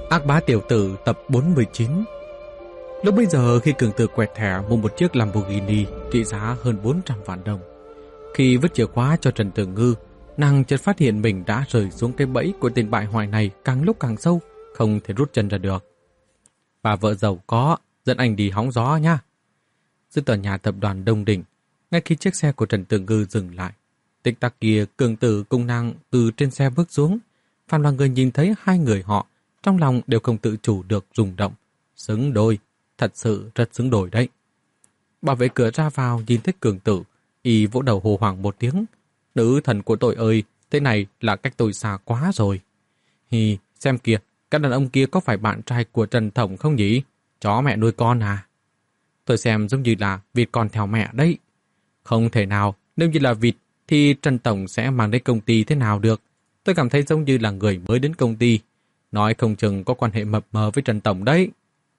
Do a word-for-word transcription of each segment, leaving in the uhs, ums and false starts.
Ác bá tiểu tử tập bốn mươi chín. Lúc bây giờ khi Cường Tử quẹt thẻ mua một chiếc Lamborghini trị giá hơn bốn trăm vạn đồng. Khi vứt chìa khóa cho Trần Tử Ngư, nàng chợt phát hiện mình đã rơi xuống cái bẫy của tên bại hoại này càng lúc càng sâu, không thể rút chân ra được. Bà vợ giàu có, dẫn anh đi hóng gió nha. Dưới tòa nhà tập đoàn Đông Đỉnh, ngay khi chiếc xe của Trần Tử Ngư dừng lại, tích tắc kia Cường Tử cùng nàng từ trên xe bước xuống. Phan Loan Người nhìn thấy hai người họ, trong lòng đều không tự chủ được rung động. Xứng đôi, thật sự rất xứng đôi đấy. Bảo vệ cửa ra vào nhìn thấy Cường Tử, y vỗ đầu hồ hoảng một tiếng. Nữ thần của tôi ơi, thế này là cách tôi xa quá rồi. Hì, xem kìa, các đàn ông kia có phải bạn trai của Trần Tổng không nhỉ? Chó mẹ nuôi con à? Tôi xem giống như là vịt con theo mẹ đấy. Không thể nào, nếu như là vịt thì Trần Tổng sẽ mang đến công ty thế nào được? Tôi cảm thấy giống như là người mới đến công ty. Nói không chừng có quan hệ mập mờ với Trần Tổng đấy.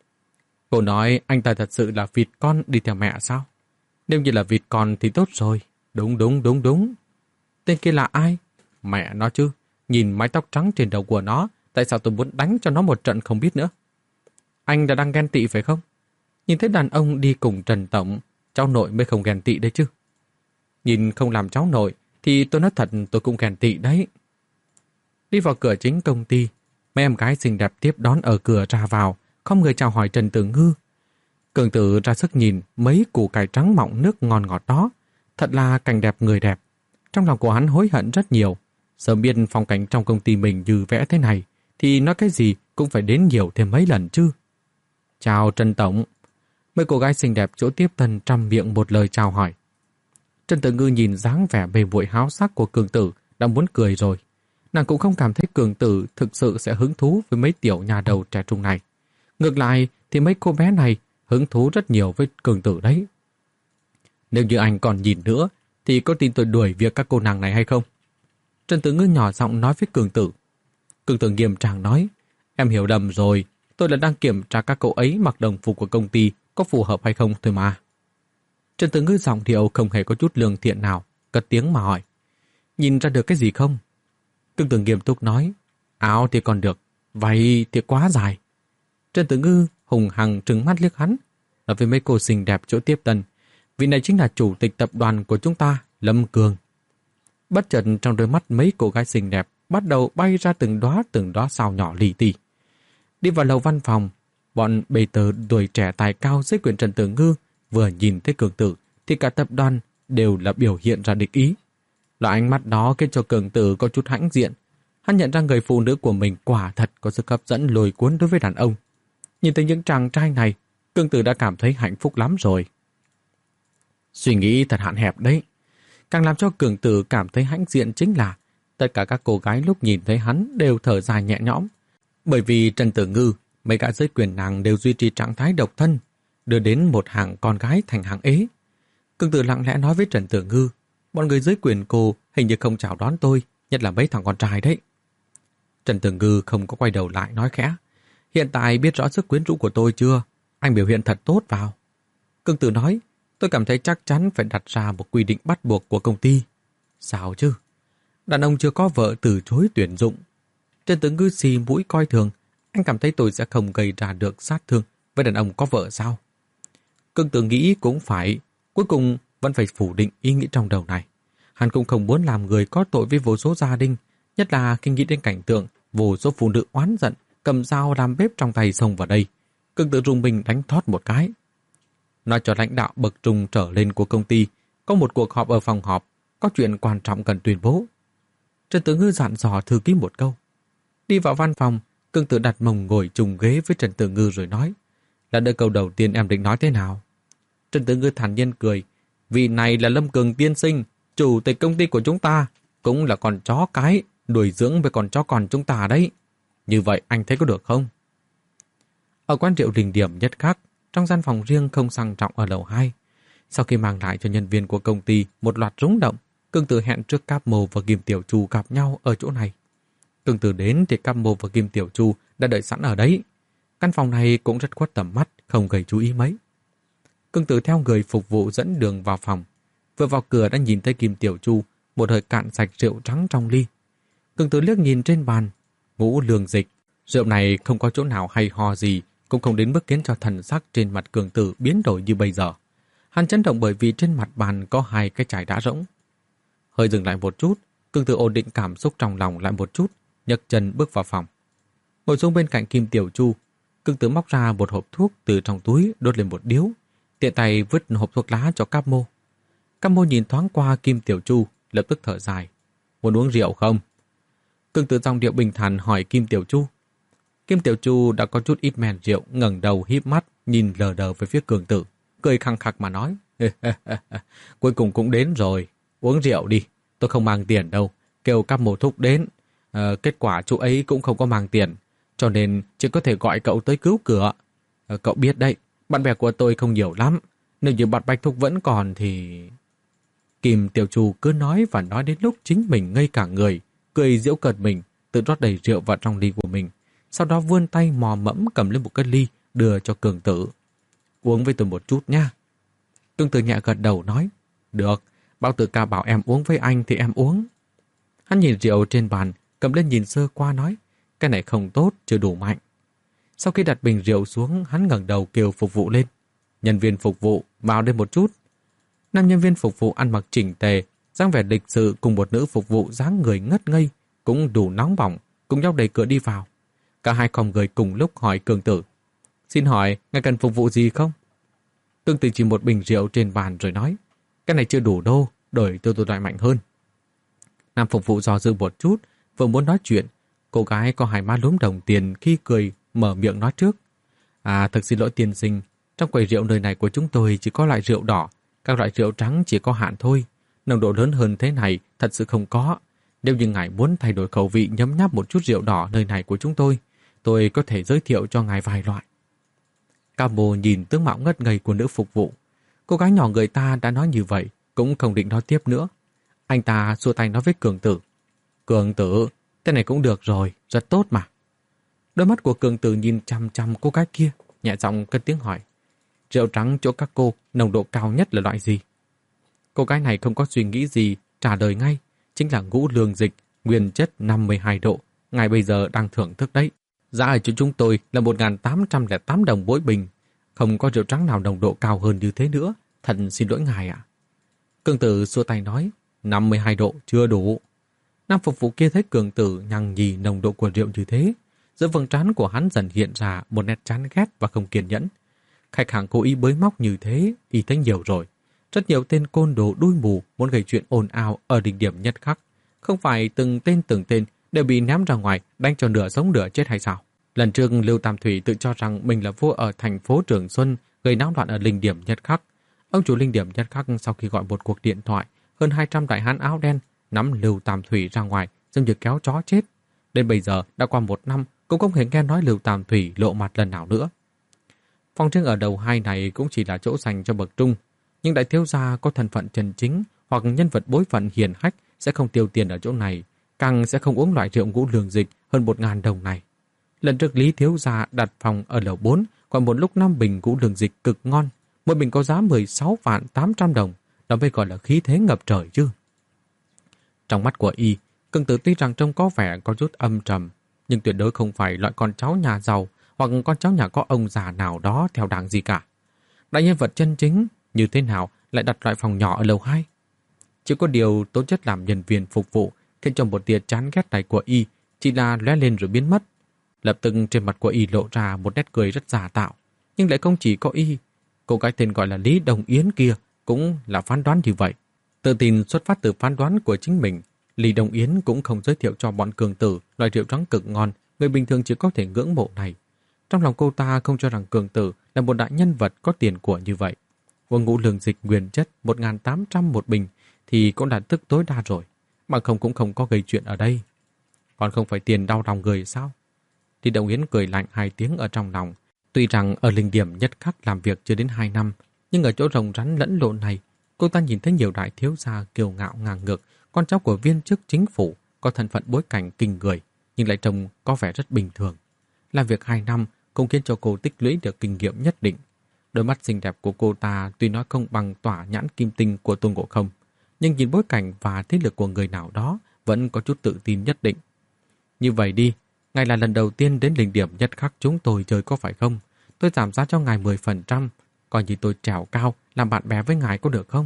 Cô nói anh ta thật sự là vịt con đi theo mẹ sao? Nếu như là vịt con thì tốt rồi. Đúng đúng đúng đúng. Tên kia là ai? Mẹ nó chứ. Nhìn mái tóc trắng trên đầu của nó, tại sao tôi muốn đánh cho nó một trận không biết nữa? Anh đã đang ghen tị phải không? Nhìn thấy đàn ông đi cùng Trần Tổng, cháu nội mới không ghen tị đấy chứ. Nhìn không làm cháu nội thì tôi nói thật tôi cũng ghen tị đấy. Đi vào cửa chính công ty, mấy em gái xinh đẹp tiếp đón ở cửa ra vào, không người chào hỏi Trần Tử Ngư. Cường Tử ra sức nhìn mấy củ cải trắng mọng nước ngon ngọt đó, thật là cảnh đẹp người đẹp. Trong lòng của hắn hối hận rất nhiều, sớm biết phong cảnh trong công ty mình như vẽ thế này, thì nói cái gì cũng phải đến nhiều thêm mấy lần chứ. Chào Trần Tổng. Mấy cô gái xinh đẹp chỗ tiếp tân trăm miệng một lời chào hỏi. Trần Tử Ngư nhìn dáng vẻ bề bội háo sắc của Cường Tử đã muốn cười rồi. Nàng cũng không cảm thấy Cường Tử thực sự sẽ hứng thú với mấy tiểu nhà đầu trẻ trung này. Ngược lại thì mấy cô bé này hứng thú rất nhiều với Cường Tử đấy. Nếu như anh còn nhìn nữa thì có tin tôi đuổi việc các cô nàng này hay không? Trần Tử Ngư nhỏ giọng nói với Cường Tử. Cường Tử nghiêm trang nói, em hiểu lầm rồi, tôi là đang kiểm tra các cậu ấy mặc đồng phục của công ty có phù hợp hay không thôi mà. Trần Tử Ngư giọng điệu không hề có chút lương thiện nào, cất tiếng mà hỏi. Nhìn ra được cái gì không? Cường Tử nghiêm túc nói, áo thì còn được, váy thì quá dài. Trần Tử Ngư hùng hằng trừng mắt liếc hắn, nói với mấy cô xinh đẹp chỗ tiếp tân, vị này chính là chủ tịch tập đoàn của chúng ta, Lâm Cường. Bất chợt trong đôi mắt mấy cô gái xinh đẹp bắt đầu bay ra từng đóa từng đóa sao nhỏ lì tì. Đi vào lầu văn phòng, bọn bề tờ tuổi trẻ tài cao dưới quyền Trần Tử Ngư vừa nhìn thấy Cường Tử thì cả tập đoàn đều là biểu hiện ra địch ý. Loại ánh mắt đó khiến cho Cường Tử có chút hãnh diện. Hắn nhận ra người phụ nữ của mình quả thật có sức hấp dẫn lôi cuốn đối với đàn ông. Nhìn thấy những chàng trai này, Cường Tử đã cảm thấy hạnh phúc lắm rồi. Suy nghĩ thật hạn hẹp đấy. Càng làm cho Cường Tử cảm thấy hãnh diện chính là tất cả các cô gái lúc nhìn thấy hắn đều thở dài nhẹ nhõm. Bởi vì Trần Tử Ngư, mấy gã dưới quyền nàng đều duy trì trạng thái độc thân, đưa đến một hàng con gái thành hàng ế. Cường Tử lặng lẽ nói với Trần Tử Ngư, bọn người dưới quyền cô hình như không chào đón tôi, nhất là mấy thằng con trai đấy. Trần Tử Ngư không có quay đầu lại nói khẽ, hiện tại biết rõ sức quyến rũ của tôi chưa? Anh biểu hiện thật tốt vào. Cường Tử nói, tôi cảm thấy chắc chắn phải đặt ra một quy định bắt buộc của công ty. Sao chứ? Đàn ông chưa có vợ từ chối tuyển dụng. Trần Tử Ngư xì mũi coi thường, anh cảm thấy tôi sẽ không gây ra được sát thương với đàn ông có vợ sao? Cường Tử nghĩ cũng phải, cuối cùng vẫn phải phủ định ý nghĩ trong đầu này. Hắn cũng không muốn làm người có tội với vô số gia đình, nhất là khi nghĩ đến cảnh tượng vô số phụ nữ oán giận, cầm dao làm bếp trong tay xông vào đây. Cường Tử rùng mình đánh thót một cái. Nói cho lãnh đạo bậc trung trở lên của công ty, có một cuộc họp ở phòng họp, có chuyện quan trọng cần tuyên bố. Trần Tử Ngư dặn dò thư ký một câu. Đi vào văn phòng, Cường Tử đặt mông ngồi trùng ghế với Trần Tử Ngư rồi nói, là đợi câu đầu tiên em định nói thế nào? Trần Tử Ngư thản nhiên cười, vị này là Lâm Cường tiên sinh, chủ tịch công ty của chúng ta, cũng là con chó cái, đuổi dưỡng với con chó con chúng ta đấy. Như vậy anh thấy có được không? Ở quán rượu Đình Điểm Nhất Khắc, trong gian phòng riêng không sang trọng ở lầu hai, sau khi mang lại cho nhân viên của công ty một loạt rúng động, Cường Tử hẹn trước Cáp Mồ và Kim Tiểu Chu gặp nhau ở chỗ này. Cường Tử đến thì Cáp Mồ và Kim Tiểu Chu đã đợi sẵn ở đấy. Căn phòng này cũng rất khuất tầm mắt, không gây chú ý mấy. Cường Tử theo người phục vụ dẫn đường vào phòng. Vừa vào cửa đã nhìn thấy Kim Tiểu Chu một hơi cạn sạch rượu trắng trong ly. Cường Tử liếc nhìn trên bàn, ngũ lương dịch, Rượu này không có chỗ nào hay ho gì, cũng không đến mức khiến cho thần sắc trên mặt Cường Tử biến đổi như bây giờ. Hắn chấn động bởi vì trên mặt bàn có hai cái chai đã rỗng. Hơi dừng lại một chút, Cường Tử ổn định cảm xúc trong lòng lại một chút, nhấc chân bước vào phòng. Ngồi xuống bên cạnh Kim Tiểu Chu, Cường Tử móc ra một hộp thuốc từ trong túi, đốt lên một điếu, tiện tay vứt hộp thuốc lá cho Cáp Mô. Cáp Mô nhìn thoáng qua Kim Tiểu Chu, lập tức thở dài. Muốn uống rượu không? Cường Tử giọng điệu bình thản hỏi Kim Tiểu Chu. Kim Tiểu Chu đã có chút ít men rượu, ngẩng đầu híp mắt, nhìn lờ đờ về phía Cường Tử, cười khăng khặc mà nói. Cuối cùng cũng đến rồi, uống rượu đi, tôi không mang tiền đâu, kêu Cáp Mô thúc đến. À, kết quả chú ấy cũng không có mang tiền, cho nên chỉ có thể gọi cậu tới cứu cửa. À, cậu biết đấy, bạn bè của tôi không nhiều lắm, nếu như bạn Bạch Thúc vẫn còn thì... Kim Tiểu Chu cứ nói và nói đến lúc chính mình ngây cả người, cười giễu cợt mình, tự rót đầy rượu vào trong ly của mình, sau đó vươn tay mò mẫm cầm lên một cái ly đưa cho Cường Tử. Uống với tôi một chút nha. Cường Tử nhẹ gật đầu nói, được, Bao Tử Ca bảo em uống với anh thì em uống. Hắn nhìn rượu trên bàn, cầm lên nhìn sơ qua nói, cái này không tốt, chưa đủ mạnh. Sau khi đặt bình rượu xuống, hắn ngẩng đầu kêu phục vụ lên. Nhân viên phục vụ, vào đây một chút. Nam nhân viên phục vụ ăn mặc chỉnh tề, dáng vẻ lịch sự cùng một nữ phục vụ dáng người ngất ngây, cũng đủ nóng bỏng, cùng nhau đẩy cửa đi vào. Cả hai con người cùng lúc hỏi Cường Tử. Xin hỏi, ngài cần phục vụ gì không? Cường Tử chỉ một bình rượu trên bàn rồi nói, cái này chưa đủ đâu, đổi tiêu tôi loại mạnh hơn. Nam phục vụ dò dự một chút, vừa muốn nói chuyện, cô gái có hai má lúm đồng tiền khi cười, mở miệng nói trước. À, thật xin lỗi tiên sinh, trong quầy rượu nơi này của chúng tôi chỉ có loại rượu đỏ, các loại rượu trắng chỉ có hạn thôi. Nồng độ lớn hơn thế này thật sự không có. Nếu như ngài muốn thay đổi khẩu vị nhấm nháp một chút rượu đỏ nơi này của chúng tôi, tôi có thể giới thiệu cho ngài vài loại. Cáp Mô nhìn tướng mạo ngất ngây của nữ phục vụ. Cô gái nhỏ người ta đã nói như vậy, cũng không định nói tiếp nữa. Anh ta xua tay nói với Cường Tử. Cường Tử, thế này cũng được rồi, rất tốt mà. Đôi mắt của Cường Tử nhìn chăm chăm cô gái kia, nhẹ giọng cất tiếng hỏi. Rượu trắng chỗ các cô, nồng độ cao nhất là loại gì? Cô gái này không có suy nghĩ gì, trả lời ngay. Chính là ngũ lương dịch, nguyên chất năm mươi hai độ. Ngài bây giờ đang thưởng thức đấy. Giá ở chỗ chúng tôi là một nghìn tám trăm lẻ tám đồng mỗi bình. Không có rượu trắng nào nồng độ cao hơn như thế nữa. Thật xin lỗi ngài ạ. Cường Tử xua tay nói, năm mươi hai độ chưa đủ. Nam phục vụ kia thấy Cường Tử nhằng nhì nồng độ của rượu như thế. Giữa vầng trán của hắn dần hiện ra một nét chán ghét và không kiên nhẫn. Khách hàng cố ý bới móc như thế, y thấy nhiều rồi. Rất nhiều tên côn đồ đuôi mù muốn gây chuyện ồn ào ở đỉnh điểm nhất khắc. Không phải từng tên từng tên đều bị ném ra ngoài đánh cho nửa sống nửa chết hay sao? Lần trước Lưu Tam Thủy tự cho rằng mình là vua ở thành phố Trường Xuân, gây náo loạn ở linh điểm nhất khắc. Ông chủ linh điểm nhất khắc sau khi gọi một cuộc điện thoại, hơn hai trăm đại hán áo đen nắm Lưu Tam Thủy ra ngoài, giống như kéo chó chết. Đến bây giờ đã qua một năm, cũng không hề nghe nói Lưu Tam Thủy lộ mặt lần nào nữa. Phòng riêng ở đầu hai này cũng chỉ là chỗ dành cho bậc trung, nhưng đại thiếu gia có thân phận chân chính hoặc nhân vật bối phận hiền hách sẽ không tiêu tiền ở chỗ này, càng sẽ không uống loại rượu ngũ lương dịch hơn một ngàn đồng này. Lần trước Lý thiếu gia đặt phòng ở lầu bốn, còn một lúc năm bình ngũ lương dịch cực ngon, mỗi bình có giá mười sáu vạn tám trăm đồng, đó mới gọi là khí thế ngập trời chứ. Trong mắt của y, Cường Tử tuy rằng trông có vẻ có chút âm trầm, nhưng tuyệt đối không phải loại con cháu nhà giàu hoặc con cháu nhà có ông già nào đó theo đảng gì cả. Đại nhân vật chân chính như thế nào lại đặt loại phòng nhỏ ở lầu hai? Chỉ có điều tố chất làm nhân viên phục vụ khiến cho một tia chán ghét này của y chỉ là lóe lên rồi biến mất. Lập tức trên mặt của y lộ ra một nét cười rất giả tạo, nhưng lại không chỉ có y. Cô gái tên gọi là Lý Đồng Yến kia cũng là phán đoán như vậy. Tự tin xuất phát từ phán đoán của chính mình, Lý Đồng Yến cũng không giới thiệu cho bọn Cường Tử loại rượu trắng cực ngon người bình thường chỉ có thể ngưỡng mộ này. Trong lòng cô ta không cho rằng Cường Tử là một đại nhân vật có tiền của như vậy. Uống ngũ lương dịch nguyên chất một nghìn tám trăm một bình thì cũng đã tức tối đa rồi, mà không cũng không có gây chuyện ở đây. Còn không phải tiền đau lòng người sao? Lý Đồng Yến cười lạnh hai tiếng ở trong lòng. Tuy rằng ở linh điểm nhất khắc làm việc chưa đến hai năm, nhưng ở chỗ rồng rắn lẫn lộn này, cô ta nhìn thấy nhiều đại thiếu gia kiêu ngạo ngang ngược, con cháu của viên chức chính phủ, có thân phận bối cảnh kinh người, nhưng lại trông có vẻ rất bình thường. Làm việc hai năm cũng khiến cho cô tích lũy được kinh nghiệm nhất định. Đôi mắt xinh đẹp của cô ta tuy nói không bằng tỏa nhãn kim tinh của Tôn Ngộ Không, nhưng nhìn bối cảnh và thế lực của người nào đó vẫn có chút tự tin nhất định. Như vậy đi, ngài là lần đầu tiên đến linh điểm nhất khắc chúng tôi chơi có phải không? Tôi giảm giá cho ngài mười phần trăm, coi như tôi trèo cao, làm bạn bè với ngài có được không?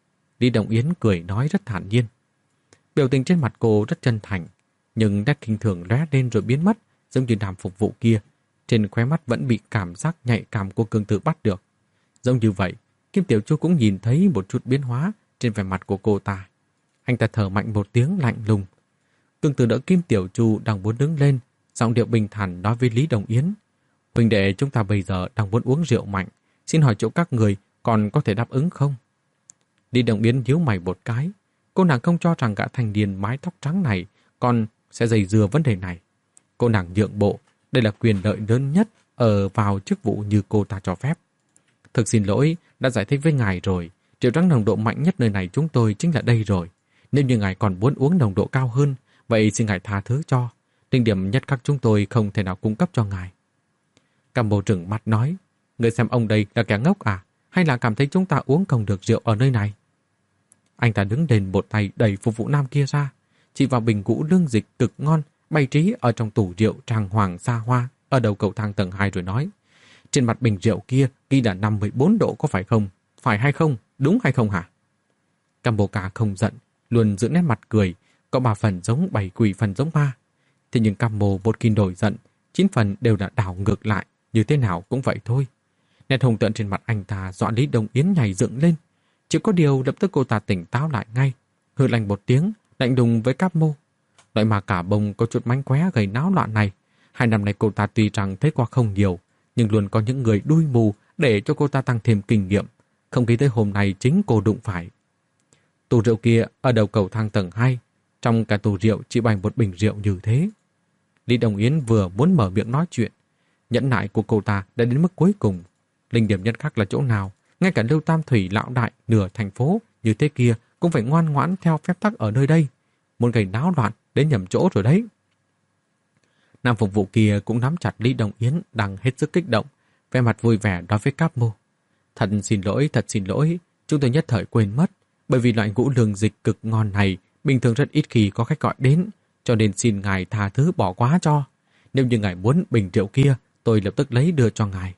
Lý Đồng Yến cười nói rất thản nhiên. Biểu tình trên mặt cô rất chân thành, nhưng nét khinh thường lóe lên rồi biến mất, giống như đàm phục vụ kia. Trên khóe mắt vẫn bị cảm giác nhạy cảm của Cương Tử bắt được. Giống như vậy, Kim Tiểu Chu cũng nhìn thấy một chút biến hóa trên vẻ mặt của cô ta. Anh ta thở mạnh một tiếng lạnh lùng. Cương Tử đỡ Kim Tiểu Chu đang muốn đứng lên, giọng điệu bình thản nói với Lý Đồng Yến. Huynh đệ, chúng ta bây giờ đang muốn uống rượu mạnh, xin hỏi chỗ các người còn có thể đáp ứng không? Lý Đồng Yến nhíu mày một cái. Cô nàng không cho rằng gã thanh niên mái tóc trắng này còn sẽ dây dưa vấn đề này. Cô nàng nhượng bộ, đây là quyền lợi lớn nhất ở vào chức vụ như cô ta cho phép. Thực xin lỗi, đã giải thích với ngài rồi, rượu trắng nồng độ mạnh nhất nơi này chúng tôi chính là đây rồi. Nếu như ngài còn muốn uống nồng độ cao hơn, vậy xin ngài tha thứ cho. Linh điểm nhất khắc chúng tôi không thể nào cung cấp cho ngài. Cam Bồ trừng mắt nói, người xem ông đây là kẻ ngốc à? Hay là cảm thấy chúng ta uống không được rượu ở nơi này? Anh ta đứng lên một tay đẩy phục vụ nam kia ra, chỉ vào bình ngũ lương dịch cực ngon bày trí ở trong tủ rượu trang hoàng xa hoa ở đầu cầu thang tầng hai rồi nói. Trên mặt bình rượu kia ghi là năm mươi bốn độ có phải không? Phải hay không? Đúng hay không hả? Cam Bồ Cả không giận, luôn giữ nét mặt cười, có ba phần giống bảy quỷ phần giống ma. Thế nhưng Cam Bồ một khi nổi giận, chín phần đều đã đảo ngược lại, như thế nào cũng vậy thôi. Nét hùng tợn trên mặt anh ta dọa Lý Đồng Yến nhảy dựng lên. Chỉ có điều lập tức cô ta tỉnh táo lại ngay, hừ lạnh một tiếng, lạnh đùng với Cáp Mô. Loại mà cả bông có chút mánh khóe gây náo loạn này, hai năm nay cô ta tuy rằng thấy qua không nhiều, nhưng luôn có những người đuôi mù để cho cô ta tăng thêm kinh nghiệm. Không nghĩ tới hôm nay chính cô đụng phải. Tủ rượu kia ở đầu cầu thang tầng hai, trong cả tủ rượu chỉ bày một bình rượu như thế. Lý Đồng Yến vừa muốn mở miệng nói chuyện, nhẫn nại của cô ta đã đến mức cuối cùng. Linh điểm nhất khắc là chỗ nào? Ngay cả Lưu Tam Thủy lão đại nửa thành phố như thế kia cũng phải ngoan ngoãn theo phép tắc ở nơi đây. Muốn gây náo loạn đến nhầm chỗ rồi đấy. Nam phục vụ kia cũng nắm chặt Lý Đồng Yến đang hết sức kích động, vẻ mặt vui vẻ nói với Cáp Mô. Thật xin lỗi, thật xin lỗi, chúng tôi nhất thời quên mất, bởi vì loại ngũ lương dịch cực ngon này bình thường rất ít khi có khách gọi đến, cho nên xin ngài tha thứ bỏ quá cho. Nếu như ngài muốn bình rượu kia, tôi lập tức lấy đưa cho ngài.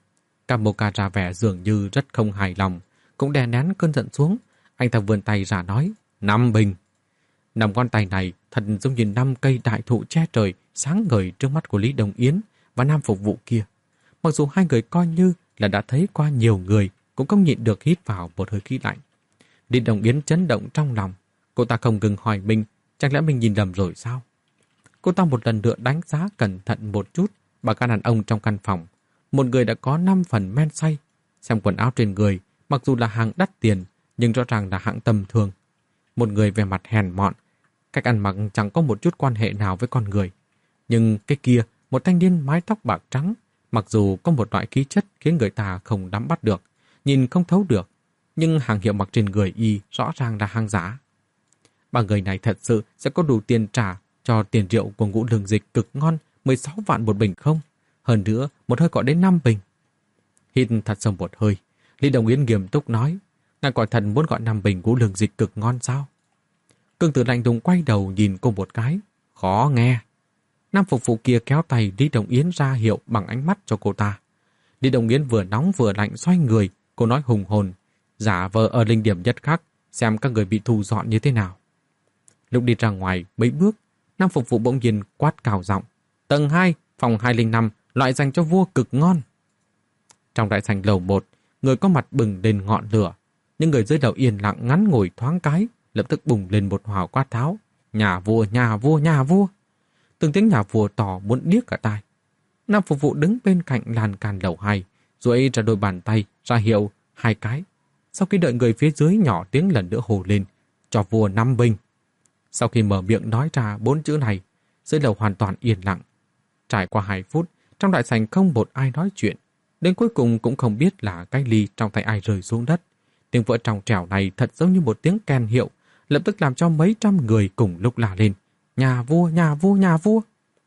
Cam Mô Ca ra vẻ dường như rất không hài lòng, cũng đè nén cơn giận xuống. Anh ta vươn tay ra nói, năm bình. Năm con tay này thật giống như năm cây đại thụ che trời sáng ngời trước mắt của Lý Đồng Yến và nam phục vụ kia. Mặc dù hai người coi như là đã thấy qua nhiều người, cũng không nhịn được hít vào một hơi khí lạnh. Lý Đồng Yến chấn động trong lòng. Cô ta không ngừng hỏi mình, chẳng lẽ mình nhìn lầm rồi sao? Cô ta một lần nữa đánh giá cẩn thận một chút bà các đàn ông trong căn phòng. Một người đã có năm phần men say. Xem quần áo trên người, mặc dù là hàng đắt tiền, nhưng rõ ràng là hạng tầm thường. Một người về mặt hèn mọn, cách ăn mặc chẳng có một chút quan hệ nào với con người. Nhưng cái kia, một thanh niên mái tóc bạc trắng, mặc dù có một loại khí chất khiến người ta không nắm bắt được, nhìn không thấu được, nhưng hàng hiệu mặc trên người y rõ ràng là hàng giả. Ba người này thật sự sẽ có đủ tiền trả cho tiền rượu của ngũ lương dịch cực ngon mười sáu vạn một bình không? Hơn nữa, một hơi có đến năm bình. Hít thật sâu một hơi, Lý Đồng Yến nghiêm túc nói, ngài quả thật muốn gọi năm bình ngũ lương dịch cực ngon sao? Cương Tử lạnh lùng quay đầu nhìn cô một cái, khó nghe. Nam phục vụ kia kéo tay Lý Đồng Yến ra hiệu bằng ánh mắt cho cô ta. Lý Đồng Yến vừa nóng vừa lạnh xoay người, cô nói hùng hồn, giả vờ ở linh điểm nhất khắc, xem các người bị thu dọn như thế nào. Lúc đi ra ngoài mấy bước, Nam phục vụ bỗng nhiên quát cao giọng, tầng hai, phòng hai không năm, loại dành cho vua cực ngon. Trong đại sảnh lầu một, người có mặt bừng lên ngọn lửa, nhưng người dưới đầu yên lặng ngắn ngồi thoáng cái, lập tức bùng lên một hào quát tháo, nhà vua, nhà vua, nhà vua. Từng tiếng nhà vua tỏ muốn điếc cả tai. Nam phục vụ đứng bên cạnh lan can lầu hai, duỗi ra đôi bàn tay ra hiệu hai cái. Sau khi đợi người phía dưới nhỏ tiếng lần nữa hồ lên, cho vua năm bình. Sau khi mở miệng nói ra bốn chữ này, dưới lầu hoàn toàn yên lặng. Trải qua hai phút, trong đại sảnh không một ai nói chuyện. Đến cuối cùng cũng không biết là cái ly trong tay ai rơi xuống đất. Tiếng vỡ trong trẻo này thật giống như một tiếng kèn hiệu, lập tức làm cho mấy trăm người cùng lúc la lên. Nhà vua, nhà vua, nhà vua.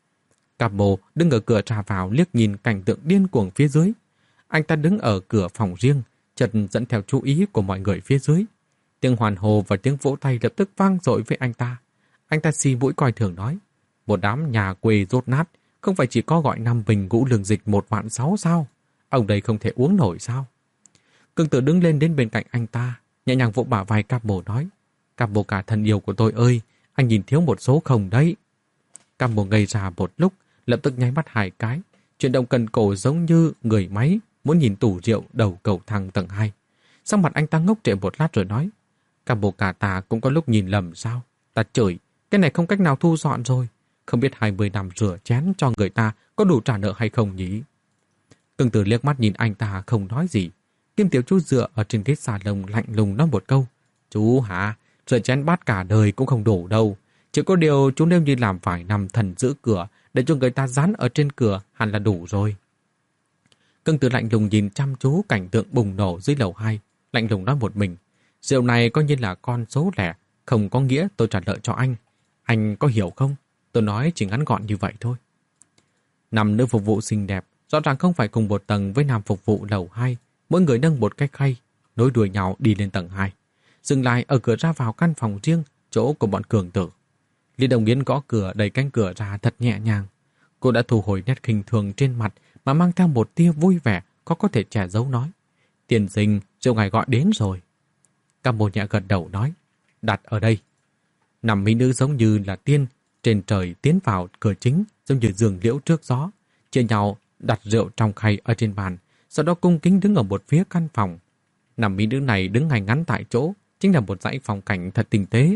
Cáp Mô đứng ở cửa ra vào liếc nhìn cảnh tượng điên cuồng phía dưới. Anh ta đứng ở cửa phòng riêng, chợt dẫn theo chú ý của mọi người phía dưới. Tiếng hoàn hồ và tiếng vỗ tay lập tức vang dội với anh ta. Anh ta xì mũi coi thường nói, một đám nhà quê rốt nát, không phải chỉ có gọi năm bình ngũ lương dịch một vạn sáu sao? Ông đây không thể uống nổi sao? Cường Tử đứng lên đến bên cạnh anh ta, nhẹ nhàng vỗ bả vai Cáp Bồ nói, Cáp Bồ cả thân yêu của tôi ơi, anh nhìn thiếu một số không đấy. Cáp Bồ ngây ra một lúc, lập tức nháy mắt hai cái, chuyển động cần cổ giống như người máy, muốn nhìn tủ rượu đầu cầu thang tầng hai. Sau mặt anh ta ngốc trệ một lát rồi nói, Cáp Bồ cả ta cũng có lúc nhìn lầm sao? Ta chửi, cái này không cách nào thu dọn rồi. Không biết hai mươi năm rửa chén cho người ta có đủ trả nợ hay không nhỉ? Cường Tử liếc mắt nhìn anh ta không nói gì. Kim Tiểu Chú dựa ở trên ghế salon lạnh lùng nói một câu, chú hả, rửa chén bát cả đời cũng không đủ đâu. Chỉ có điều chú nếu như làm vài năm thần giữ cửa để cho người ta dán ở trên cửa hẳn là đủ rồi. Cường Tử lạnh lùng nhìn chăm chú cảnh tượng bùng nổ dưới lầu hai, lạnh lùng nói một mình, rượu này coi như là con số lẻ, không có nghĩa tôi trả nợ cho anh. Anh có hiểu không? Tôi nói chỉ ngắn gọn như vậy thôi. Năm nữ phục vụ xinh đẹp, rõ ràng không phải cùng một tầng với nam phục vụ lầu hai, mỗi người nâng một cái khay, nối đuôi nhau đi lên tầng hai, dừng lại ở cửa ra vào căn phòng riêng, chỗ của bọn Cường Tử. Lý Đồng Nghiến gõ cửa đẩy cánh cửa ra thật nhẹ nhàng. Cô đã thu hồi nét khinh thường trên mặt mà mang theo một tia vui vẻ có có thể che giấu nói, tiên sinh, rượu ngài gọi đến rồi. Cam Bồ nhẹ gật đầu nói, đặt ở đây. Năm mỹ nữ giống như là tiên trên trời tiến vào cửa chính, giống như giường liễu trước gió, chia nhau đặt rượu trong khay ở trên bàn, sau đó cung kính đứng ở một phía căn phòng. Năm mỹ nữ này đứng ngay ngắn tại chỗ, chính là một dãy phong cảnh thật tinh tế.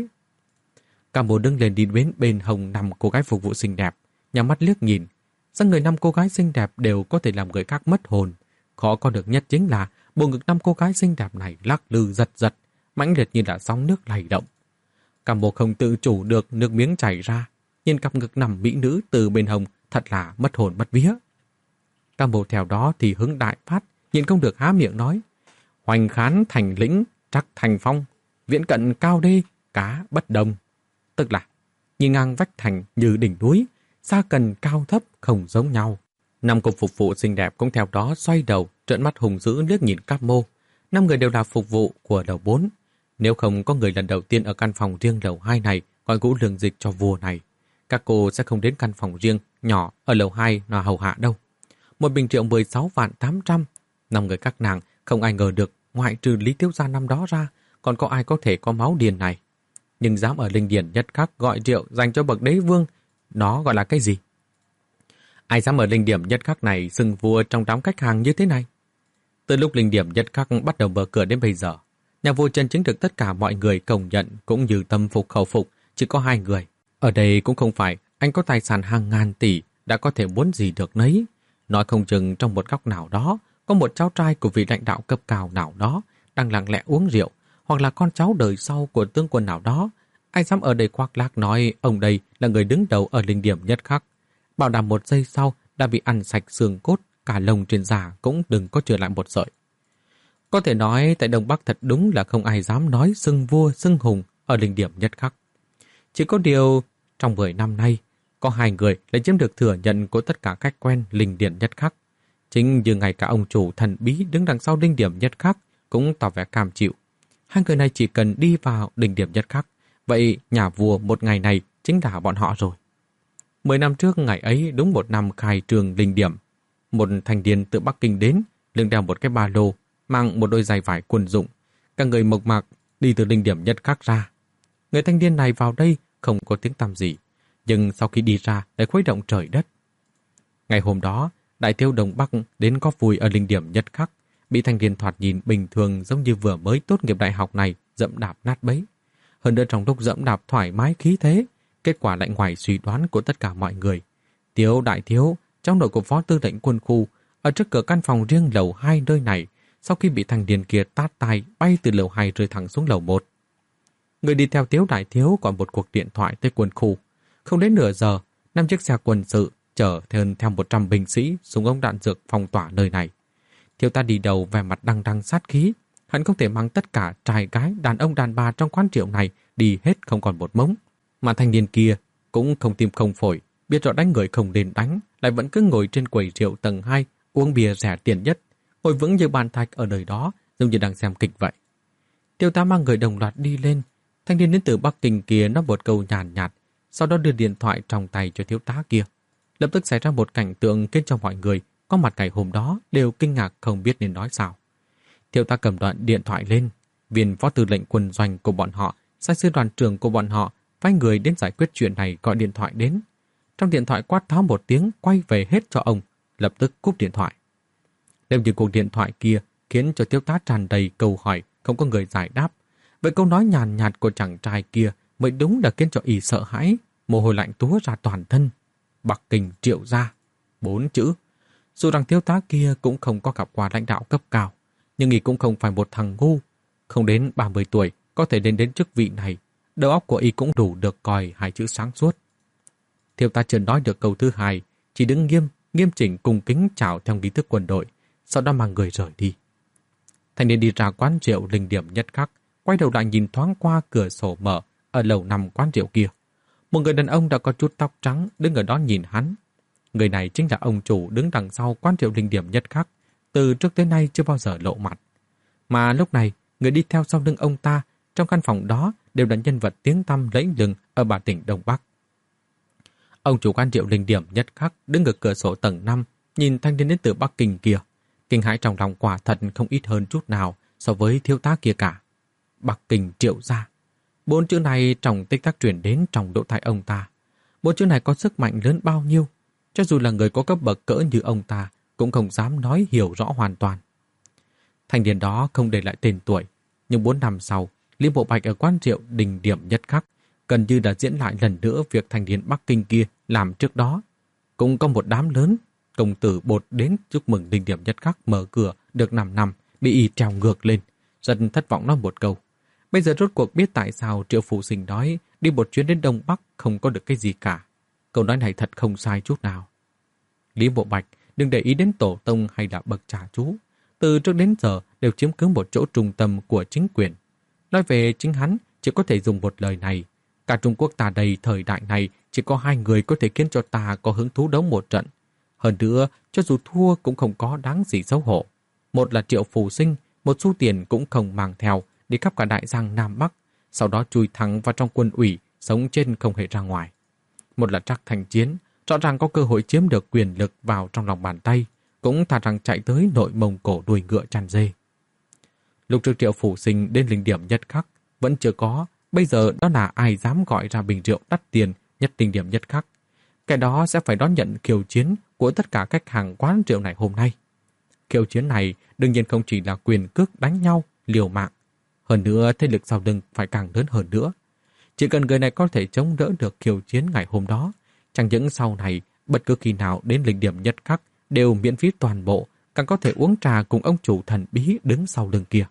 Cam Bồ đứng lên đi đến bên hông năm cô gái phục vụ xinh đẹp, nhắm mắt liếc nhìn. Dáng người năm cô gái xinh đẹp đều có thể làm người khác mất hồn. Khó có được nhất chính là bộ ngực năm cô gái xinh đẹp này lắc lư giật giật, mãnh liệt như là sóng nước lay động. Cam Bồ không tự chủ được nước miếng chảy ra, nhìn cặp ngực nằm mỹ nữ từ bên hông thật là mất hồn mất vía. Cam Bồ theo đó thì hứng đại phát, nhìn không được há miệng nói, hoành khán thành lĩnh, trắc thành phong, viễn cận cao đê, cá bất đồng. Tức là nhìn ngang vách thành như đỉnh núi, xa cần cao thấp không giống nhau. Năm cô phục vụ xinh đẹp cũng theo đó xoay đầu, trợn mắt hùng dữ liếc nhìn Cáp Mô. Năm người đều là phục vụ của lầu bốn. Nếu không có người lần đầu tiên ở căn phòng riêng lầu hai này gọi ngũ lương dịch cho vua này, các cô sẽ không đến căn phòng riêng nhỏ ở lầu hai là hầu hạ đâu. Một bình rượu mười sáu vạn tám trăm. Năm người các nàng không ai ngờ được, ngoại trừ Lý Thiếu Gia năm đó ra, còn có ai có thể có máu điền này. Nhưng dám ở linh điển nhất khắc gọi rượu dành cho bậc đế vương, nó gọi là cái gì? Ai dám ở linh điểm nhất khắc này xưng vua trong đám khách hàng như thế này? Từ lúc linh điểm nhất khắc bắt đầu mở cửa đến bây giờ, nhà vua chân chính được tất cả mọi người công nhận cũng như tâm phục khẩu phục, chỉ có hai người. Ở đây cũng không phải anh có tài sản hàng ngàn tỷ đã có thể muốn gì được nấy. Nói không chừng trong một góc nào đó có một cháu trai của vị lãnh đạo cấp cao nào đó đang lặng lẽ uống rượu, hoặc là con cháu đời sau của tướng quân nào đó. Ai dám ở đây khoác lác nói ông đây là người đứng đầu ở linh điểm nhất khắc, bảo đảm một giây sau đã bị ăn sạch xương cốt, cả lông trên da cũng đừng có trừ lại một sợi. Có thể nói tại Đông Bắc thật đúng là không ai dám nói xưng vua xưng hùng ở linh điểm nhất khắc. Chỉ có điều trong mười năm nay có hai người lại chiếm được thừa nhận của tất cả khách quen linh điểm nhất khắc. Chính như ngay cả ông chủ thần bí đứng đằng sau linh điểm nhất khắc cũng tỏ vẻ cam chịu. Hai người này chỉ cần đi vào linh điểm nhất khắc, vậy nhà vua một ngày này chính là bọn họ rồi. Mười năm trước ngày ấy đúng một năm khai trường linh điểm. Một thanh niên từ Bắc Kinh đến, lưng đeo một cái ba lô, mang một đôi giày vải quân dụng. Các người mộc mạc đi từ linh điểm nhất khắc ra. Người thanh niên này vào đây không có tiếng tăm gì, nhưng sau khi đi ra lại khuấy động trời đất. Ngày hôm đó, đại tiêu Đông Bắc đến có vui ở linh điểm nhất khắc, bị thanh niên thoạt nhìn bình thường giống như vừa mới tốt nghiệp đại học này dẫm đạp nát bấy. Hơn nữa trong lúc dẫm đạp thoải mái khí thế, kết quả lại ngoài suy đoán của tất cả mọi người. Tiếu đại thiếu, trong đội của phó tư lệnh quân khu, ở trước cửa căn phòng riêng lầu hai nơi này, sau khi bị thằng điền kia tát tai bay từ lầu hai rơi thẳng xuống lầu một. Người đi theo Tiếu đại thiếu còn một cuộc điện thoại tới quân khu. Không đến nửa giờ, năm chiếc xe quân sự chở thêm theo một trăm binh sĩ súng ống đạn dược phong tỏa nơi này. Thiếu ta đi đầu vẻ mặt đằng đằng sát khí, hắn không thể mang tất cả trai gái, đàn ông đàn bà trong quán rượu này đi hết không còn một mống. Mà thanh niên kia cũng không tim không phổi, biết rõ đánh người không nên đánh, lại vẫn cứ ngồi trên quầy rượu tầng hai, uống bia rẻ tiền nhất, ngồi vững như bàn thạch ở nơi đó, giống như đang xem kịch vậy. Tiêu tá mang người đồng loạt đi lên. Thanh niên đến từ Bắc Kinh kia nói một câu nhàn nhạt, nhạt, sau đó đưa điện thoại trong tay cho thiếu tá kia. Lập tức xảy ra một cảnh tượng khiến cho mọi người có mặt ngày hôm đó đều kinh ngạc không biết nên nói sao. Thiếu tá cầm đoạn điện thoại lên, viên phó tư lệnh quân doanh của bọn họ, sai sư đoàn trưởng của bọn họ, phái người đến giải quyết chuyện này gọi điện thoại đến. Trong điện thoại quát tháo một tiếng, quay về hết cho ông, lập tức cúp điện thoại. Nếu như cuộc điện thoại kia khiến cho thiếu tá tràn đầy câu hỏi, không có người giải đáp, vậy câu nói nhàn nhạt của chàng trai kia mới đúng là khiến cho y sợ hãi, mồ hôi lạnh túa ra toàn thân. Bắc Kinh Triệu gia, bốn chữ. Dù rằng thiếu tá kia cũng không có gặp qua lãnh đạo cấp cao, nhưng y cũng không phải một thằng ngu. Không đến ba mươi tuổi có thể lên đến chức vị này, đầu óc của y cũng đủ được coi hai chữ sáng suốt. Thiếu tá chưa nói được câu thứ hai, chỉ đứng nghiêm, nghiêm chỉnh cung kính chào theo nghi thức quân đội, sau đó mang người rời đi. Thanh niên đi ra quán rượu Linh Điểm Nhất Khắc, quay đầu lại nhìn thoáng qua cửa sổ mở ở lầu năm quán rượu kia. Một người đàn ông đã có chút tóc trắng đứng ở đó nhìn hắn. Người này chính là ông chủ đứng đằng sau quán rượu Linh Điểm Nhất Khắc, từ trước tới nay chưa bao giờ lộ mặt. Mà lúc này, người đi theo sau lưng ông ta trong căn phòng đó đều là nhân vật tiếng tăm lẫy lừng ở bà tỉnh Đông Bắc. Ông chủ quán rượu Linh Điểm Nhất Khắc đứng ở cửa sổ tầng năm, nhìn thanh niên đến từ Bắc Kinh kia. Kinh hãi trong lòng quả thật không ít hơn chút nào so với thiếu tá kia cả. Bắc Kinh Triệu gia. Bốn chữ này trong tích tắc truyền đến trong lỗ tai ông ta. Bốn chữ này có sức mạnh lớn bao nhiêu, cho dù là người có cấp bậc cỡ như ông ta cũng không dám nói hiểu rõ hoàn toàn. Thanh niên đó không để lại tên tuổi, nhưng bốn năm sau, Lý Bộ Bạch ở quán rượu Đình Điểm Nhất Khắc gần như đã diễn lại lần nữa việc thanh niên Bắc Kinh kia làm trước đó. Cũng có một đám lớn công tử bột đến chúc mừng Đình Điểm Nhất Khắc mở cửa được năm năm, bị y treo ngược lên, rất thất vọng nói một câu. Bây giờ rốt cuộc biết tại sao Triệu Phụ Sinh nói đi một chuyến đến Đông Bắc không có được cái gì cả. Câu nói này thật không sai chút nào. Lý Bộ Bạch đừng để ý đến tổ tông hay là bậc cha chú. Từ trước đến giờ đều chiếm cứ một chỗ trung tâm của chính quyền. Nói về chính hắn, chỉ có thể dùng một lời này. Cả Trung Quốc ta đây thời đại này chỉ có hai người có thể khiến cho ta có hứng thú đấu một trận. Hơn nữa, cho dù thua cũng không có đáng gì xấu hổ. Một là Triệu Phù Sinh, một xu tiền cũng không mang theo, đi khắp cả đại giang Nam Bắc, sau đó chui thẳng vào trong quân ủy, sống trên không hề ra ngoài. Một là Trác Thành Chiến, rõ ràng có cơ hội chiếm được quyền lực vào trong lòng bàn tay, cũng thà rằng chạy tới nội Mông Cổ đuôi ngựa chăn dê. Lúc trước Triệu Phủ Sinh đến Linh Điểm Nhất Khắc vẫn chưa có, bây giờ đó là ai dám gọi ra bình rượu đắt tiền nhất Linh Điểm Nhất Khắc. Cái đó sẽ phải đón nhận khiêu chiến của tất cả khách hàng quán rượu này hôm nay. Khiêu chiến này đương nhiên không chỉ là quyền cước đánh nhau, liều mạng. Hơn nữa, thế lực sau lưng phải càng lớn hơn nữa. Chỉ cần người này có thể chống đỡ được khiêu chiến ngày hôm đó, chẳng những sau này, bất cứ khi nào đến Linh Điểm Nhất Khắc đều miễn phí toàn bộ, càng có thể uống trà cùng ông chủ thần bí đứng sau lưng kia.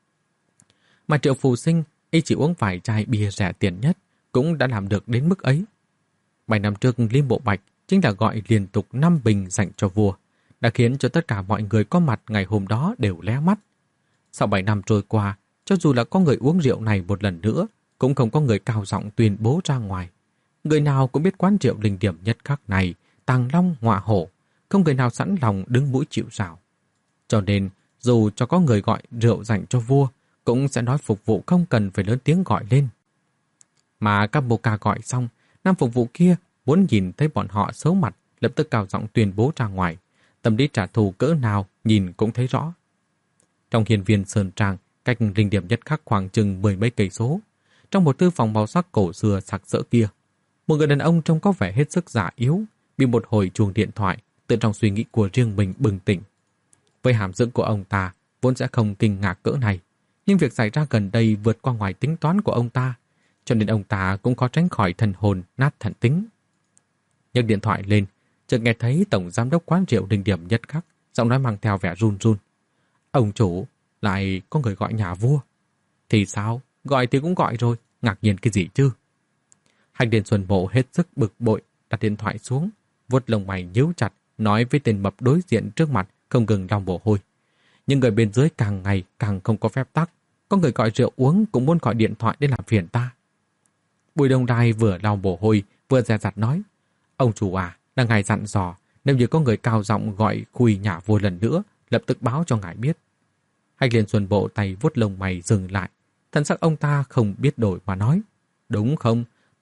Mà Triệu Phù Sinh, y chỉ uống vài chai bia rẻ tiền nhất, cũng đã làm được đến mức ấy. Bảy năm trước, Lý Bộ Bạch chính là gọi liên tục năm bình dành cho vua, đã khiến cho tất cả mọi người có mặt ngày hôm đó đều lé mắt. Sau bảy năm trôi qua, cho dù là có người uống rượu này một lần nữa, cũng không có người cao giọng tuyên bố ra ngoài. Người nào cũng biết quán rượu Linh Điểm Nhất Khắc này tàng long ngọa hổ, không người nào sẵn lòng đứng mũi chịu sào. Cho nên, dù cho có người gọi rượu dành cho vua, cũng sẽ nói phục vụ không cần phải lớn tiếng gọi lên. Mà các bô ca gọi xong, nam phục vụ kia muốn nhìn thấy bọn họ xấu mặt, lập tức cao giọng tuyên bố ra ngoài. Tâm lý trả thù cỡ nào nhìn cũng thấy rõ. Trong hiên viên Sơn Trang, cách Linh Điểm Nhất Khắc khoảng chừng mười mấy cây số, trong một thư phòng màu sắc cổ xưa sặc sỡ kia, một người đàn ông trông có vẻ hết sức già yếu, bị một hồi chuông điện thoại, tự trong suy nghĩ của riêng mình bừng tỉnh. Với hàm dưỡng của ông ta, vốn sẽ không kinh ngạc cỡ này, nhưng việc xảy ra gần đây vượt qua ngoài tính toán của ông ta, cho nên ông ta cũng khó tránh khỏi thần hồn nát thần tính. Nhấc điện thoại lên, chợt nghe thấy tổng giám đốc quán rượu Linh Điểm Nhất Khắc, giọng nói mang theo vẻ run run. Ông chủ, lại có người gọi nhà vua. Thì sao? Gọi thì cũng gọi rồi, ngạc nhiên cái gì chứ? Hành Điền Xuân Bộ hết sức bực bội, đặt điện thoại xuống, vuốt lông mày nhíu chặt, nói với tên mập đối diện trước mặt không ngừng lau mồ hôi. Nhưng người bên dưới càng ngày càng không có phép tắc, có người gọi rượu uống cũng muốn gọi điện thoại để làm phiền ta. Bùi Đông Đai vừa lau mồ hôi, vừa dè dặt nói, ông chủ à, là ngài dặn dò, nếu như có người cao giọng gọi khui nhà vua lần nữa, lập tức báo cho ngài biết. Hành Điền Xuân Bộ tay vuốt lông mày dừng lại, thần sắc ông ta không biết đổi mà nói, đúng không?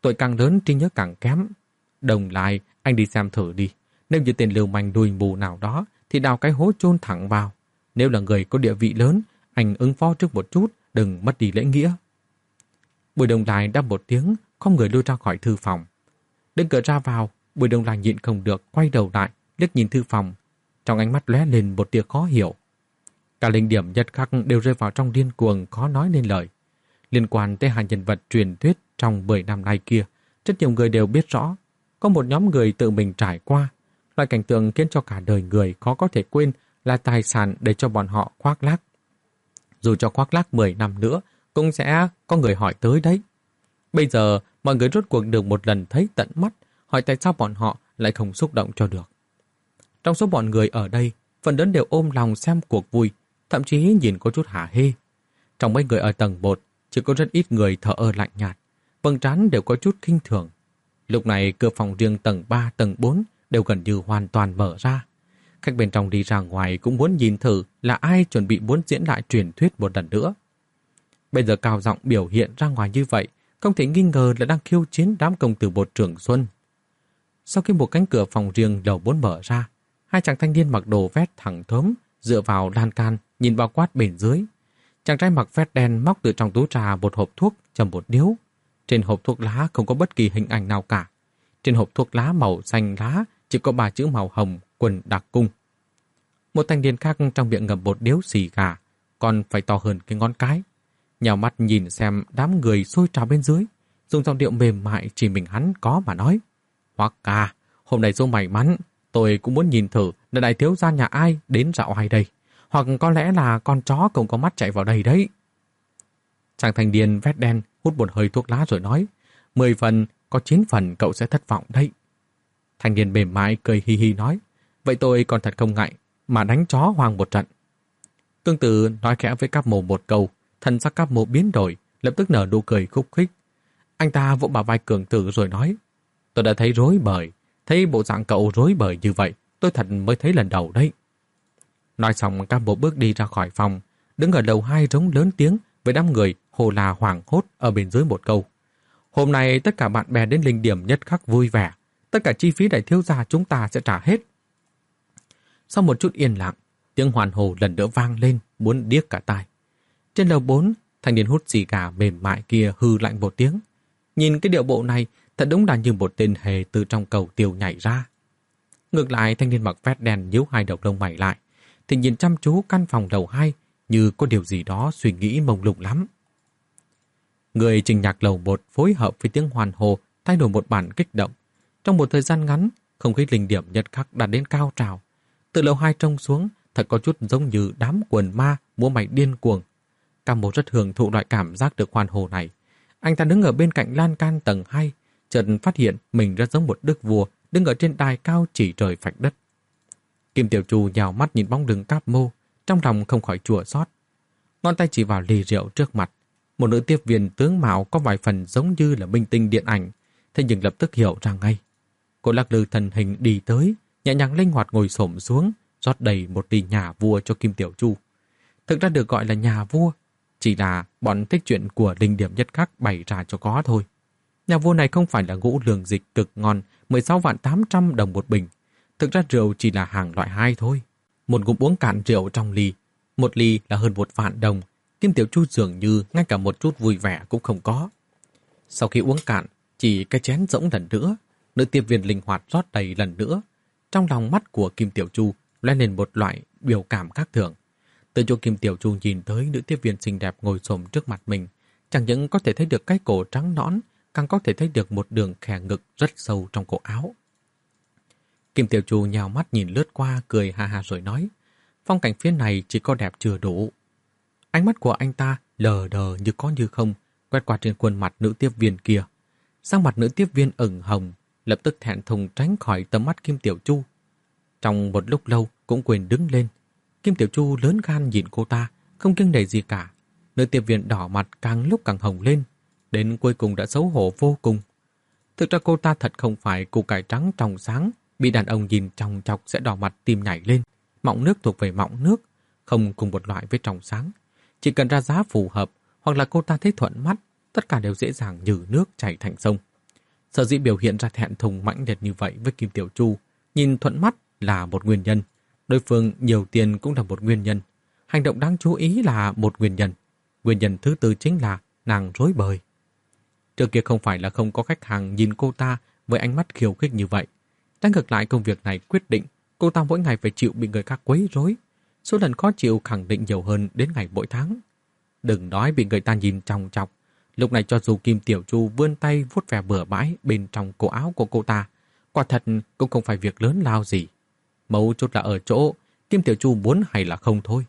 Tuổi càng lớn trí nhớ càng kém. Đồng Lai, anh đi xem thử đi. Nếu như tên lưu manh đuôi mù nào đó thì đào cái hố chôn thẳng vào. Nếu là người có địa vị lớn, anh ứng phó trước một chút, đừng mất đi lễ nghĩa. Bùi Đồng Lai đáp một tiếng, không người lui ra khỏi thư phòng. Đến cửa ra vào, Bùi Đồng Lai nhịn không được, quay đầu lại, liếc nhìn thư phòng. Trong ánh mắt lóe lên một tia khó hiểu. Cả linh điểm nhất khắc đều rơi vào trong điên cuồng khó nói nên lời. Liên quan tới hai nhân vật truyền thuyết trong mười năm nay kia, rất nhiều người đều biết rõ. Có một nhóm người tự mình trải qua. Loại cảnh tượng khiến cho cả đời người khó có thể quên là tài sản để cho bọn họ khoác lác. Dù cho khoác lác mười năm nữa, cũng sẽ có người hỏi tới đấy. Bây giờ, mọi người rốt cuộc được một lần thấy tận mắt, hỏi tại sao bọn họ lại không xúc động cho được. Trong số bọn người ở đây, phần lớn đều ôm lòng xem cuộc vui, thậm chí nhìn có chút hả hê. Trong mấy người ở tầng một, chỉ có rất ít người thở ơ lạnh nhạt, vầng trán đều có chút khinh thường. Lúc này cửa phòng riêng tầng ba, tầng bốn đều gần như hoàn toàn mở ra. Khách bên trong đi ra ngoài cũng muốn nhìn thử là ai chuẩn bị muốn diễn lại truyền thuyết một lần nữa. Bây giờ cao giọng biểu hiện ra ngoài như vậy, không thể nghi ngờ là đang khiêu chiến đám công tử bột Trường Xuân. Sau khi một cánh cửa phòng riêng lầu bốn mở ra, hai chàng thanh niên mặc đồ vest thẳng thớm dựa vào lan can nhìn bao quát bên dưới. Chàng trai mặc vest đen móc từ trong túi trà một hộp thuốc châm một điếu. Trên hộp thuốc lá không có bất kỳ hình ảnh nào cả. Trên hộp thuốc lá màu xanh lá chỉ có ba chữ màu hồng quần đặc cung. Một thanh niên khác trong miệng ngậm một điếu xì gà, còn phải to hơn cái ngón cái. Nhào mắt nhìn xem đám người sôi trào bên dưới, dùng giọng điệu mềm mại chỉ mình hắn có mà nói. Hoắc ca, hôm nay do may mắn, tôi cũng muốn nhìn thử là đại thiếu gia nhà ai đến dạo hay đây. Hoặc có lẽ là con chó không có mắt chạy vào đây đấy. Chàng thanh niên vest đen hút một hơi thuốc lá rồi nói, mười phần, có chín phần cậu sẽ thất vọng đấy. Thanh niên mềm mại cười hi hi nói, vậy tôi còn thật không ngại mà đánh chó hoang một trận. Tương tự nói khẽ với Cáp Mộ một câu, thân sắc Cáp Mộ biến đổi, lập tức nở nụ cười khúc khích. Anh ta vỗ bả vai Cường Tử rồi nói, tôi đã thấy rối bời, thấy bộ dạng cậu rối bời như vậy, tôi thật mới thấy lần đầu đấy. Nói xong Cáp Mộ bước đi ra khỏi phòng, đứng ở lầu hai rống lớn tiếng với đám người hồ là hoảng hốt ở bên dưới một câu. Hôm nay tất cả bạn bè đến linh điểm nhất khắc vui vẻ, tất cả chi phí đại thiếu gia chúng ta sẽ trả hết. Sau một chút yên lặng, tiếng hoàn hồ lần nữa vang lên, muốn điếc cả tai. Trên lầu bốn, thanh niên hút xì gà mềm mại kia hư lạnh một tiếng. Nhìn cái điệu bộ này, thật đúng là như một tên hề từ trong cầu tiêu nhảy ra. Ngược lại, thanh niên mặc vest đen nhíu hai đầu lông mày lại, thì nhìn chăm chú căn phòng lầu hai như có điều gì đó suy nghĩ mông lung lắm. Người trình nhạc lầu một phối hợp với tiếng hoàn hồ thay đổi một bản kích động. Trong một thời gian ngắn, không khí linh điểm nhất khắc đạt đến cao trào. Từ lầu hai trông xuống, thật có chút giống như đám quần ma múa may điên cuồng. Cam Mộ rất hưởng thụ loại cảm giác được hoàn hồ này. Anh ta đứng ở bên cạnh lan can tầng hai, chợt phát hiện mình rất giống một đức vua đứng ở trên đài cao chỉ trời phạch đất. Kim Tiểu Trù nhào mắt nhìn bóng lưng Cáp Mộ, trong lòng không khỏi chua xót. Ngón tay chỉ vào ly rượu trước mặt. Một nữ tiếp viên tướng mạo có vài phần giống như là minh tinh điện ảnh, thế nhưng lập tức hiểu ra ngay. Cô lắc lư thân hình đi tới, nhẹ nhàng linh hoạt ngồi xổm xuống, rót đầy một ly nhà vua cho Kim Tiểu Chu. Thực ra được gọi là nhà vua, chỉ là bọn thích chuyện của linh điểm nhất khắc bày ra cho có thôi. Nhà vua này không phải là ngũ lương dịch cực ngon, mười sáu vạn tám trăm đồng một bình. Thực ra rượu chỉ là hàng loại hai thôi. Một ngụm uống cạn rượu trong ly, một ly là hơn một vạn đồng. Kim Tiểu Chu dường như ngay cả một chút vui vẻ cũng không có. Sau khi uống cạn, chỉ cái chén rỗng lần nữa, nữ tiếp viên linh hoạt rót đầy lần nữa. Trong lòng mắt của Kim Tiểu Chu lóe lên một loại biểu cảm khác thường. Từ chỗ Kim Tiểu Chu nhìn tới nữ tiếp viên xinh đẹp ngồi xổm trước mặt mình, chẳng những có thể thấy được cái cổ trắng nõn, càng có thể thấy được một đường khè ngực rất sâu trong cổ áo. Kim Tiểu Chu nhào mắt nhìn lướt qua, cười ha ha rồi nói, phong cảnh phía này chỉ có đẹp chưa đủ. Ánh mắt của anh ta lờ đờ như có như không, quét qua trên khuôn mặt nữ tiếp viên kia. Sang mặt nữ tiếp viên ửng hồng, lập tức thẹn thùng tránh khỏi tầm mắt Kim Tiểu Chu. Trong một lúc lâu cũng quên đứng lên. Kim Tiểu Chu lớn gan nhìn cô ta, không kiêng nể gì cả. Nữ tiếp viên đỏ mặt càng lúc càng hồng lên, đến cuối cùng đã xấu hổ vô cùng. Thực ra cô ta thật không phải củ cải trắng trong sáng, bị đàn ông nhìn trong chọc sẽ đỏ mặt tim nhảy lên. Mọng nước thuộc về mọng nước, không cùng một loại với trong sáng. Chỉ cần ra giá phù hợp, hoặc là cô ta thấy thuận mắt, tất cả đều dễ dàng như nước chảy thành sông. Sở dĩ biểu hiện ra thẹn thùng mãnh liệt như vậy với Kim Tiểu Chu, nhìn thuận mắt là một nguyên nhân, đối phương nhiều tiền cũng là một nguyên nhân, hành động đáng chú ý là một nguyên nhân. Nguyên nhân thứ tư chính là nàng rối bời. Trước kia không phải là không có khách hàng nhìn cô ta với ánh mắt khiêu khích như vậy. Trái ngược lại, công việc này quyết định cô ta mỗi ngày phải chịu bị người khác quấy rối. Số lần khó chịu khẳng định nhiều hơn đến ngày mỗi tháng. Đừng nói bị người ta nhìn chòng chọc. Lúc này cho dù Kim Tiểu Chu vươn tay vuốt ve bừa bãi bên trong cổ áo của cô ta, quả thật cũng không phải việc lớn lao gì. Mấu chốt là ở chỗ Kim Tiểu Chu muốn hay là không thôi.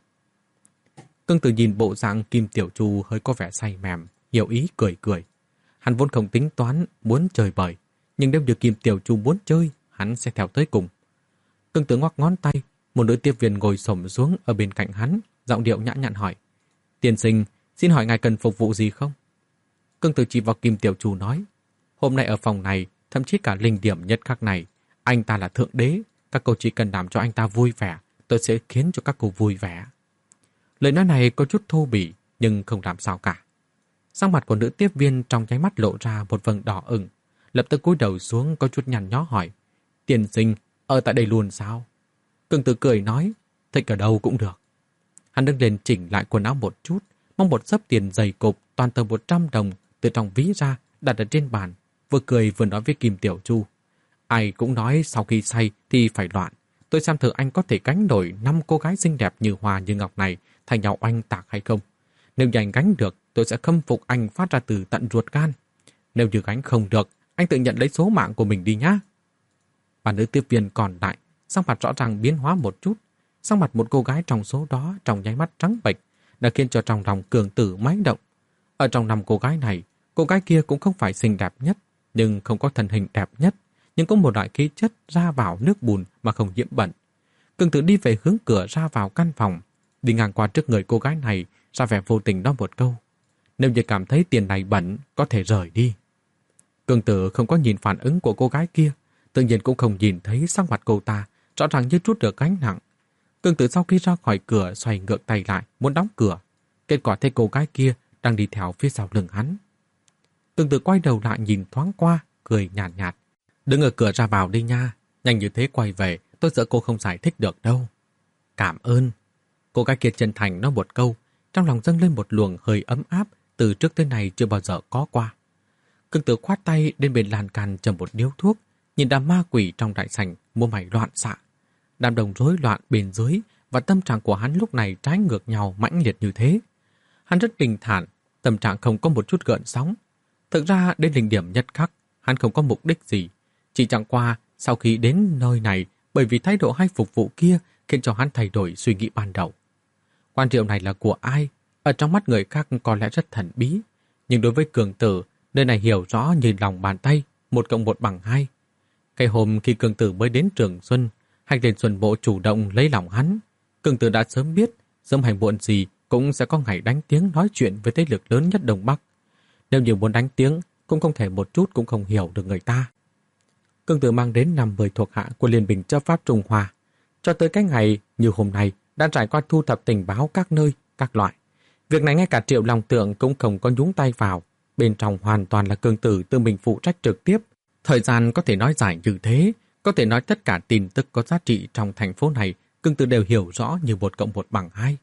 Cương Tử nhìn bộ dạng Kim Tiểu Chu hơi có vẻ say mềm, hiểu ý cười cười. Hắn vốn không tính toán muốn chơi bời, nhưng nếu như Kim Tiểu Chu muốn chơi, hắn sẽ theo tới cùng. Cương Tử ngoắc ngón tay, một nữ tiếp viên ngồi xổm xuống ở bên cạnh hắn, giọng điệu nhã nhặn hỏi: "Tiên sinh, xin hỏi ngài cần phục vụ gì không?" Cương Tử chỉ vào Kim Tiểu Chu nói: "Hôm nay ở phòng này, thậm chí cả linh điểm nhất khắc này, anh ta là thượng đế, các cô chỉ cần làm cho anh ta vui vẻ, tôi sẽ khiến cho các cô vui vẻ." Lời nói này có chút thô bỉ, nhưng không làm sao cả. Sắc mặt của nữ tiếp viên trong nháy mắt lộ ra một vầng đỏ ửng, lập tức cúi đầu xuống có chút nhăn nhó hỏi: "Tiên sinh, ở tại đây luôn sao?" Cương Tử cười nói: "Thích ở đâu cũng được." Hắn đứng lên chỉnh lại quần áo một chút, mong một xấp tiền dày cộp toàn tờ một trăm đồng từ trong ví ra đặt ở trên bàn, vừa cười vừa nói với Kim Tiểu Chu: "Ai cũng nói sau khi say thì phải loạn. Tôi xem thử anh có thể gánh nổi năm cô gái xinh đẹp như hoa như ngọc này thành nhau oanh tạc hay không. Nếu như anh gánh được, tôi sẽ khâm phục anh phát ra từ tận ruột gan. Nếu như gánh không được, anh tự nhận lấy số mạng của mình đi nhá." Bà nữ tiếp viên còn lại, sắc mặt rõ ràng biến hóa một chút. Sắc mặt một cô gái trong số đó trong nháy mắt trắng bệch đã khiến cho trong lòng Cường Tử máy động. Ở trong năm cô gái này, cô gái kia cũng không phải xinh đẹp nhất, nhưng không có thân hình đẹp nhất, nhưng có một loại khí chất ra vào nước bùn mà không nhiễm bẩn. Cường Tử đi về hướng cửa ra vào căn phòng, đi ngang qua trước người cô gái này, ra vẻ vô tình nói một câu: "Nếu như cảm thấy tiền này bẩn, có thể rời đi." Cường Tử không có nhìn phản ứng của cô gái kia, tự nhiên cũng không nhìn thấy sắc mặt cô ta, rõ ràng như trút được gánh nặng. Cường Tử sau khi ra khỏi cửa xoay ngược tay lại, muốn đóng cửa. Kết quả thấy cô gái kia đang đi theo phía sau lưng hắn. Cường Tử quay đầu lại nhìn thoáng qua, cười nhạt nhạt: "Đứng ở cửa ra vào đi nha, nhanh như thế quay về, tôi sợ cô không giải thích được đâu." "Cảm ơn." Cô gái kia chân thành nói một câu, trong lòng dâng lên một luồng hơi ấm áp từ trước tới nay chưa bao giờ có qua. Cường Tử khoát tay đến bên lan can châm một điếu thuốc, nhìn đám ma quỷ trong đại sảnh mua mày loạn xạ. Đám đồng rối loạn bên dưới và tâm trạng của hắn lúc này trái ngược nhau mãnh liệt như thế. Hắn rất bình thản, tâm trạng không có một chút gợn sóng. Thực ra đến linh điểm nhất khắc, hắn không có mục đích gì. Chỉ chẳng qua sau khi đến nơi này, bởi vì thái độ hay phục vụ kia khiến cho hắn thay đổi suy nghĩ ban đầu. Quán rượu này là của ai? Ở trong mắt người khác có lẽ rất thần bí, nhưng đối với Cường Tử, nơi này hiểu rõ như lòng bàn tay, một cộng một bằng hai. Cái hôm khi Cường Tử mới đến Trường Xuân, Hành Liên Xuân Bộ chủ động lấy lòng hắn. Cường Tử đã sớm biết, sớm hay muộn gì cũng sẽ có ngày đánh tiếng nói chuyện với thế lực lớn nhất Đông Bắc. Nếu như muốn đánh tiếng, cũng không thể một chút cũng không hiểu được người ta. Cường Tử mang đến năm mươi thuộc hạ của Liên minh chấp pháp Trung Hoa. Cho tới cái ngày như hôm nay đã trải qua thu thập tình báo các nơi, các loại. Việc này ngay cả Triệu Long Tượng cũng không có nhúng tay vào. Bên trong hoàn toàn là Cường Tử tự mình phụ trách trực tiếp. Thời gian có thể nói dài như thế, có thể nói tất cả tin tức có giá trị trong thành phố này, Cường Tử đều hiểu rõ như một cộng một bằng hai.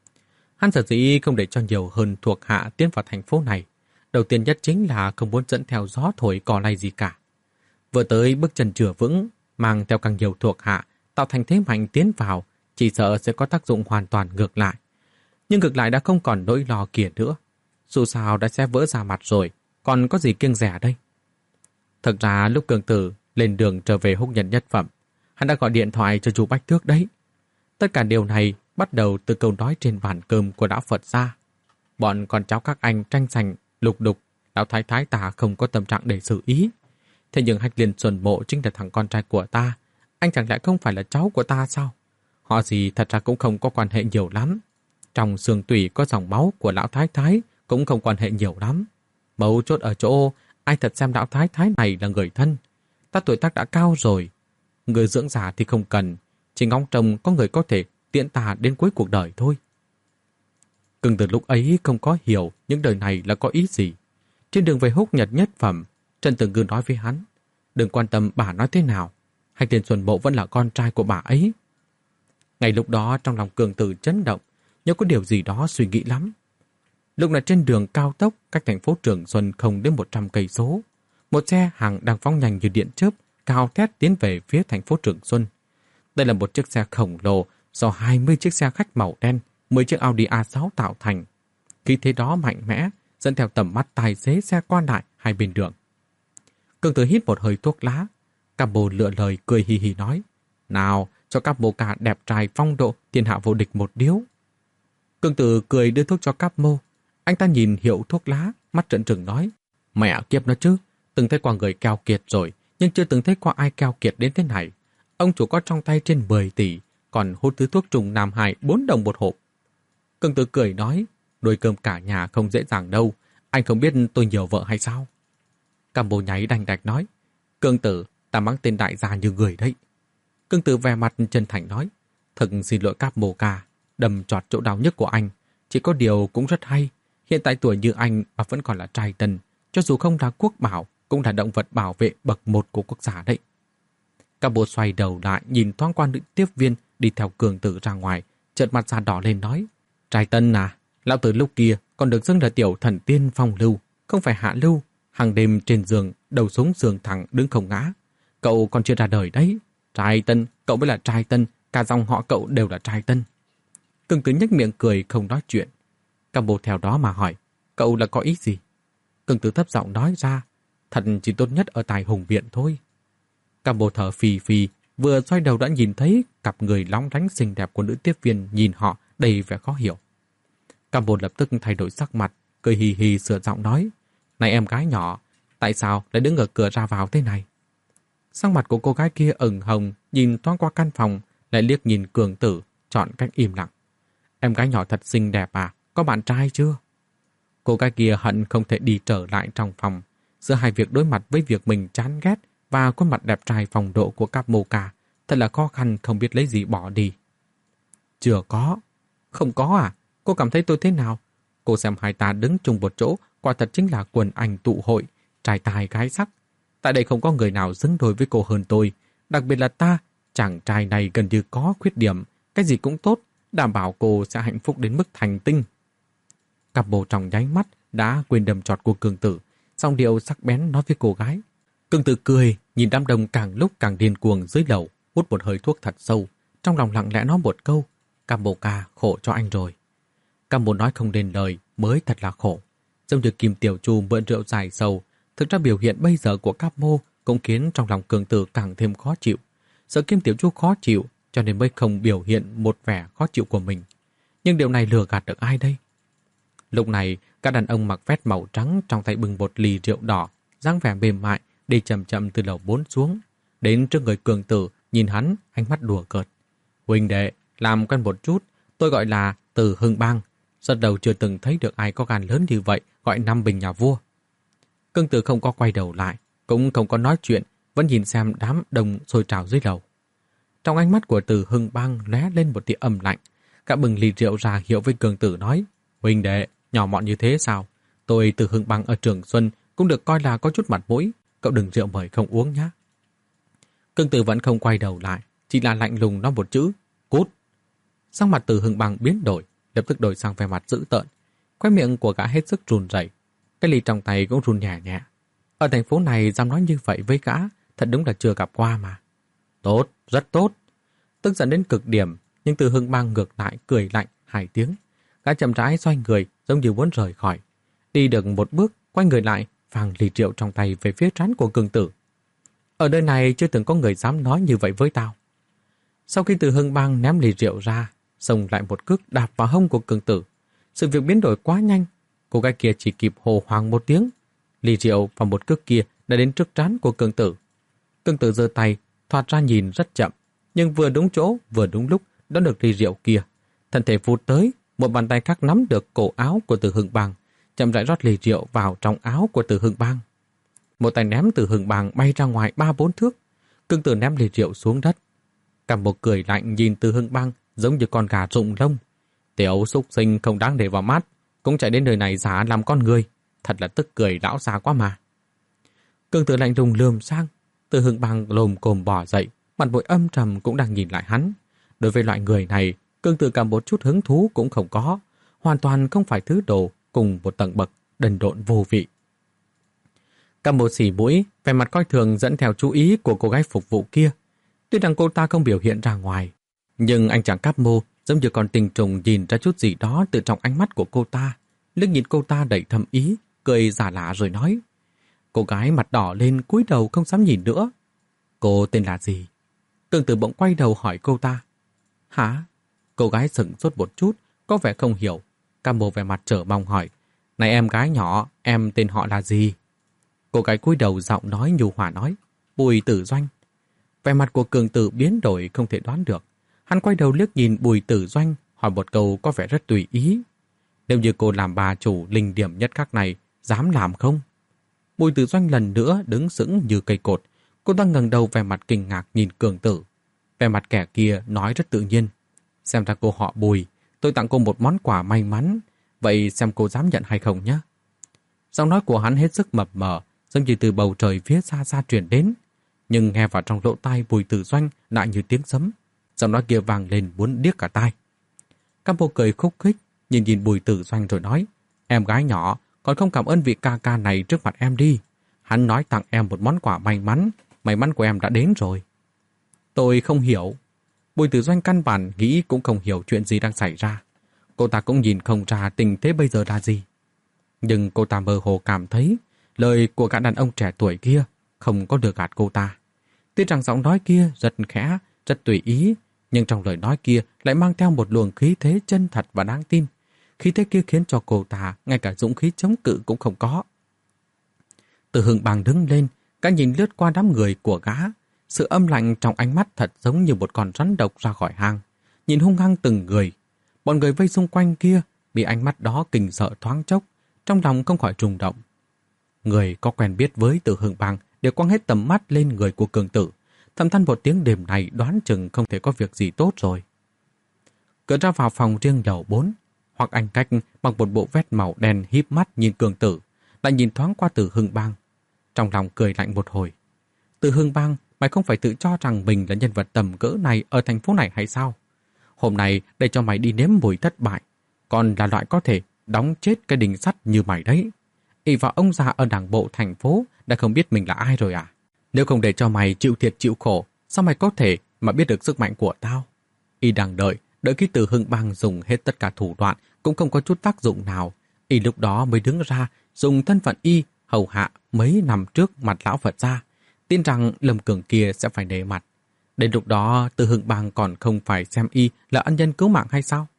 Hắn sở dĩ không để cho nhiều hơn thuộc hạ tiến vào thành phố này. Đầu tiên nhất chính là không muốn dẫn theo gió thổi cỏ lay gì cả. Vừa tới bước chân chưa vững, mang theo càng nhiều thuộc hạ, tạo thành thế mạnh tiến vào, chỉ sợ sẽ có tác dụng hoàn toàn ngược lại. Nhưng ngược lại đã không còn nỗi lo kia nữa. Dù sao đã sẽ vỡ ra mặt rồi, còn có gì kiêng rẻ đây. Thật ra lúc Cường Tử lên đường trở về Húc Nhân Nhất Phẩm, hắn đã gọi điện thoại cho chú Bách Thước đấy. Tất cả điều này bắt đầu từ câu nói trên bàn cơm của đạo Phật gia. Bọn con cháu các anh tranh giành, lục đục, lão thái thái ta không có tâm trạng để xử ý. Thế nhưng Hách Liên Xuân Mộ chính là thằng con trai của ta, anh chẳng lẽ không phải là cháu của ta sao? Họ gì thật ra cũng không có quan hệ nhiều lắm. Trong xương tủy có dòng máu của lão thái thái cũng không quan hệ nhiều lắm. Mấu chốt ở chỗ ai thật xem lão thái thái này là người thân. Ta tuổi tác đã cao rồi, người dưỡng già thì không cần, chỉ ngóng trông có người có thể tiễn ta đến cuối cuộc đời thôi. Cường Tử lúc ấy không có hiểu những đời này là có ý gì. Trên đường về Húc Nhật Nhất Phẩm, Trần Tử Ngư nói với hắn, đừng quan tâm bà nói thế nào, Hành Thiên Xuân Mộ vẫn là con trai của bà ấy. Ngay lúc đó trong lòng Cường Tử chấn động, nhớ có điều gì đó suy nghĩ lắm. Lúc này trên đường cao tốc cách thành phố Trường Xuân không đến một trăm cây số, một xe hàng đang phóng nhanh như điện chớp, cao thét tiến về phía thành phố Trường Xuân. Đây là một chiếc xe khổng lồ do hai mươi chiếc xe khách màu đen, mười chiếc Audi a sáu tạo thành. Khí thế đó mạnh mẽ, dẫn theo tầm mắt tài xế xe qua lại hai bên đường. Cường Tử hít một hơi thuốc lá, Cam Bồ lựa lời cười hì hì nói, nào cho Cáp Mô Ca đẹp trai phong độ thiên hạ vô địch một điếu. Cường Tử cười đưa thuốc cho Cáp Mô. Anh ta nhìn hiệu thuốc lá, mắt trợn trừng nói, mẹ kiếp nó chứ, từng thấy qua người keo kiệt rồi, nhưng chưa từng thấy qua ai keo kiệt đến thế này. Ông chủ có trong tay trên mười tỷ, còn hút thứ thuốc trùng Nam Hải bốn đồng một hộp. Cường Tử cười nói, nuôi cơm cả nhà không dễ dàng đâu, anh không biết tôi nhiều vợ hay sao? Cam Bồ nháy đành đạch nói, Cường Tử, ta mắng tên đại gia như người đấy. Cường Tử vẻ mặt chân thành nói, thật xin lỗi Cáp Mô Ca, đâm trọt chỗ đau nhất của anh, chỉ có điều cũng rất hay. Hiện tại tuổi như anh mà vẫn còn là trai tân, cho dù không là quốc bảo, cũng là động vật bảo vệ bậc một của quốc gia đấy. Cam Bồ xoay đầu lại nhìn thoáng qua nữ tiếp viên đi theo Cường Tử ra ngoài, chợt mặt da đỏ lên nói, trai tân à, lão tử lúc kia còn được xưng là tiểu thần tiên phong lưu, không phải hạ lưu, hàng đêm trên giường, đầu xuống giường thẳng đứng không ngã. Cậu còn chưa ra đời đấy. Trai tân, cậu mới là trai tân, cả dòng họ cậu đều là trai tân. Cường Tử nhếch miệng cười không nói chuyện. Cam Bồ theo đó mà hỏi, cậu là có ý gì? Cường Tử thấp giọng nói ra, thật chỉ tốt nhất ở tài hùng viện thôi. Cam Bồ thở phì phì, vừa xoay đầu đã nhìn thấy cặp người lóng lánh xinh đẹp của nữ tiếp viên nhìn họ đầy vẻ khó hiểu. Cam Bồ lập tức thay đổi sắc mặt, cười hì hì sửa giọng nói, này em gái nhỏ, tại sao lại đứng ở cửa ra vào thế này? Sắc mặt của cô gái kia ửng hồng, nhìn thoáng qua căn phòng, lại liếc nhìn Cường Tử, chọn cách im lặng. Em gái nhỏ thật xinh đẹp à, có bạn trai chưa? Cô gái kia hận không thể đi trở lại trong phòng. Giữa hai việc đối mặt với việc mình chán ghét và khuôn mặt đẹp trai phong độ của Cáp Mô Ca, thật là khó khăn không biết lấy gì bỏ đi. Chưa có. Không có à? Cô cảm thấy tôi thế nào? Cô xem hai ta đứng chung một chỗ, quả thật chính là quần ảnh tụ hội, trai tài gái sắc. Tại đây không có người nào xứng đôi với cô hơn tôi. Đặc biệt là ta, chàng trai này gần như có khuyết điểm, cái gì cũng tốt, đảm bảo cô sẽ hạnh phúc đến mức thành tinh. Cặp bồ trong nháy mắt đã quên đầm trọt của Cường Tử, song điệu sắc bén nói với cô gái. Cường Tử cười, nhìn đám đông càng lúc càng điên cuồng dưới lầu, hút một hơi thuốc thật sâu, trong lòng lặng lẽ nói một câu, Cáp Mô Ca khổ cho anh rồi. Cáp Mô nói không nên lời mới thật là khổ. Giống như Kim Tiểu Chu mượn rượu dài sầu, thực ra biểu hiện bây giờ của Cáp Mô cũng khiến trong lòng Cường Tử càng thêm khó chịu. Sợ Kim Tiểu Chu khó chịu cho nên mới không biểu hiện một vẻ khó chịu của mình. Nhưng điều này lừa gạt được ai đây? Lúc này, các đàn ông mặc vest màu trắng trong tay bưng một ly rượu đỏ, dáng vẻ mềm mại, đi chậm chậm từ lầu bốn xuống. Đến trước người Cường Tử, nhìn hắn, ánh mắt đùa cợt. Huynh đệ, làm quen một chút, tôi gọi là Từ Hưng Bang. Rất đầu chưa từng thấy được ai có gan lớn như vậy, gọi năm bình nhà vua. Cường Tử không có quay đầu lại, cũng không có nói chuyện, vẫn nhìn xem đám đông sôi trào dưới lầu. Trong ánh mắt của Từ Hưng Bang lóe lên một tia âm lạnh, cả bừng ly rượu ra hiệu với Cường Tử nói, huynh đệ, nhỏ mọn như thế sao? Tôi Từ Hưng Bang ở Trường Xuân cũng được coi là có chút mặt mũi, cậu đừng rượu mời không uống nhá. Cường Tử vẫn không quay đầu lại, chỉ là lạnh lùng nói một chữ, cút. Sắc mặt Từ Hưng Bang biến đổi, lập tức đổi sang vẻ mặt dữ tợn. Khóe miệng của gã hết sức run rẩy, cái ly trong tay cũng run nhẹ nhẹ. Ở thành phố này dám nói như vậy với gã, thật đúng là chưa gặp qua mà. Tốt, rất tốt. Tức giận đến cực điểm, nhưng Từ Hưng Bang ngược lại cười lạnh hai tiếng. Gã chậm rãi xoay người, giống như muốn rời khỏi. Đi được một bước, quay người lại, phang ly rượu trong tay về phía trán của Cường Tử. Ở nơi này chưa từng có người dám nói như vậy với tao. Sau khi Từ Hưng Bang ném ly rượu ra, xông lại một cước đạp vào hông của Cường Tử. Sự việc biến đổi quá nhanh, cô gái kia chỉ kịp hô hoang một tiếng. Ly rượu và một cước kia đã đến trước trán của Cường Tử. Cường Tử giơ tay, thoạt ra nhìn rất chậm, nhưng vừa đúng chỗ, vừa đúng lúc đón được ly rượu kia. Thân thể vụt tới, một bàn tay khác nắm được cổ áo của Từ Hưng Bang, chậm rãi rót ly rượu vào trong áo của Từ Hưng Bang. Một tay ném Từ Hưng Bang bay ra ngoài ba bốn thước. Cường Tử ném ly rượu xuống đất. Cầm một cười lạnh nhìn Từ Hưng Bang giống như con gà rụng lông. Tiểu xúc sinh không đáng để vào mắt, cũng chạy đến nơi này giả làm con người, thật là tức cười lão già quá mà. Cường Tử lạnh lùng lườm sang. Từ Hưng Bang lồm cồm bò dậy, mặt mũi âm trầm cũng đang nhìn lại hắn. Đối với loại người này, Cường Tử cả một chút hứng thú cũng không có, hoàn toàn không phải thứ đồ cùng một tầng bậc, đần độn vô vị. Cam Mô xì mũi, vẻ mặt coi thường dẫn theo chú ý của cô gái phục vụ kia. Tuy rằng cô ta không biểu hiện ra ngoài, nhưng anh chàng Cam Mô giống như con tình trùng nhìn ra chút gì đó từ trong ánh mắt của cô ta. Liếc nhìn cô ta đầy thâm ý, cười giả lạ rồi nói. Cô gái mặt đỏ lên cúi đầu không dám nhìn nữa. Cô tên là gì? Cường Tử bỗng quay đầu hỏi cô ta. Hả? Cô gái sững sốt một chút, có vẻ không hiểu. Cam Mô vẻ mặt trở mong hỏi. Này em gái nhỏ, em tên họ là gì? Cô gái cúi đầu giọng nói nhu hòa nói. Bùi Tử Doanh. Vẻ mặt của Cường Tử biến đổi không thể đoán được. Hắn quay đầu liếc nhìn Bùi Tử Doanh, hỏi một câu có vẻ rất tùy ý. Nếu như cô làm bà chủ linh điểm nhất khắc này, dám làm không? Bùi Tử Doanh lần nữa đứng sững như cây cột. Cô ta ngẩng đầu vẻ mặt kinh ngạc nhìn Cường Tử. Vẻ mặt kẻ kia nói rất tự nhiên. Xem ra cô họ Bùi, tôi tặng cô một món quà may mắn. Vậy xem cô dám nhận hay không nhé? Giọng nói của hắn hết sức mập mờ, giống như từ bầu trời phía xa xa truyền đến. Nhưng nghe vào trong lỗ tai Bùi Tử Doanh lại như tiếng sấm. Giọng nói kia vang lên muốn điếc cả tai. Cam Mô cười khúc khích, nhìn nhìn Bùi Tử Doanh rồi nói. Em gái nhỏ, còn không cảm ơn vị ca ca này trước mặt em đi. Hắn nói tặng em một món quà may mắn. May mắn của em đã đến rồi. Tôi không hiểu. Bùi Tử Doanh căn bản nghĩ cũng không hiểu chuyện gì đang xảy ra. Cô ta cũng nhìn không ra tình thế bây giờ là gì. Nhưng cô ta mơ hồ cảm thấy lời của gã đàn ông trẻ tuổi kia không có được gạt cô ta. Tuy rằng giọng nói kia rất khẽ, rất tùy ý, nhưng trong lời nói kia lại mang theo một luồng khí thế chân thật và đáng tin. Khí thế kia khiến cho cô ta ngay cả dũng khí chống cự cũng không có. Từ Hưng Bang đứng lên, gã nhìn lướt qua đám người của gã. Sự âm lạnh trong ánh mắt thật giống như một con rắn độc ra khỏi hang. Nhìn hung hăng từng người. Bọn người vây xung quanh kia bị ánh mắt đó kinh sợ thoáng chốc, trong lòng không khỏi rung động. Người có quen biết với Từ Hưng Bang đều quăng hết tầm mắt lên người của Cường Tử. Thầm than một tiếng đêm này đoán chừng không thể có việc gì tốt rồi. Cửa ra vào phòng riêng lầu bốn, hoặc anh cách bằng một bộ vest màu đen híp mắt nhìn Cường Tử, lại nhìn thoáng qua Từ Hưng Bang. Trong lòng cười lạnh một hồi. Từ Hưng Bang, mày không phải tự cho rằng mình là nhân vật tầm cỡ này ở thành phố này hay sao? Hôm nay để cho mày đi nếm mùi thất bại, còn là loại có thể đóng chết cái đình sắt như mày đấy. Ỷ vào ông già ở đảng bộ thành phố đã không biết mình là ai rồi à? Nếu không để cho mày chịu thiệt chịu khổ, sao mày có thể mà biết được sức mạnh của tao? Y đang đợi, đợi khi Từ Hưng Bang dùng hết tất cả thủ đoạn cũng không có chút tác dụng nào. Y lúc đó mới đứng ra dùng thân phận Y hầu hạ mấy năm trước mặt lão Phật gia, tin rằng Lâm Cường kia sẽ phải nể mặt. Đến lúc đó Từ Hưng Bang còn không phải xem Y là ân nhân cứu mạng hay sao?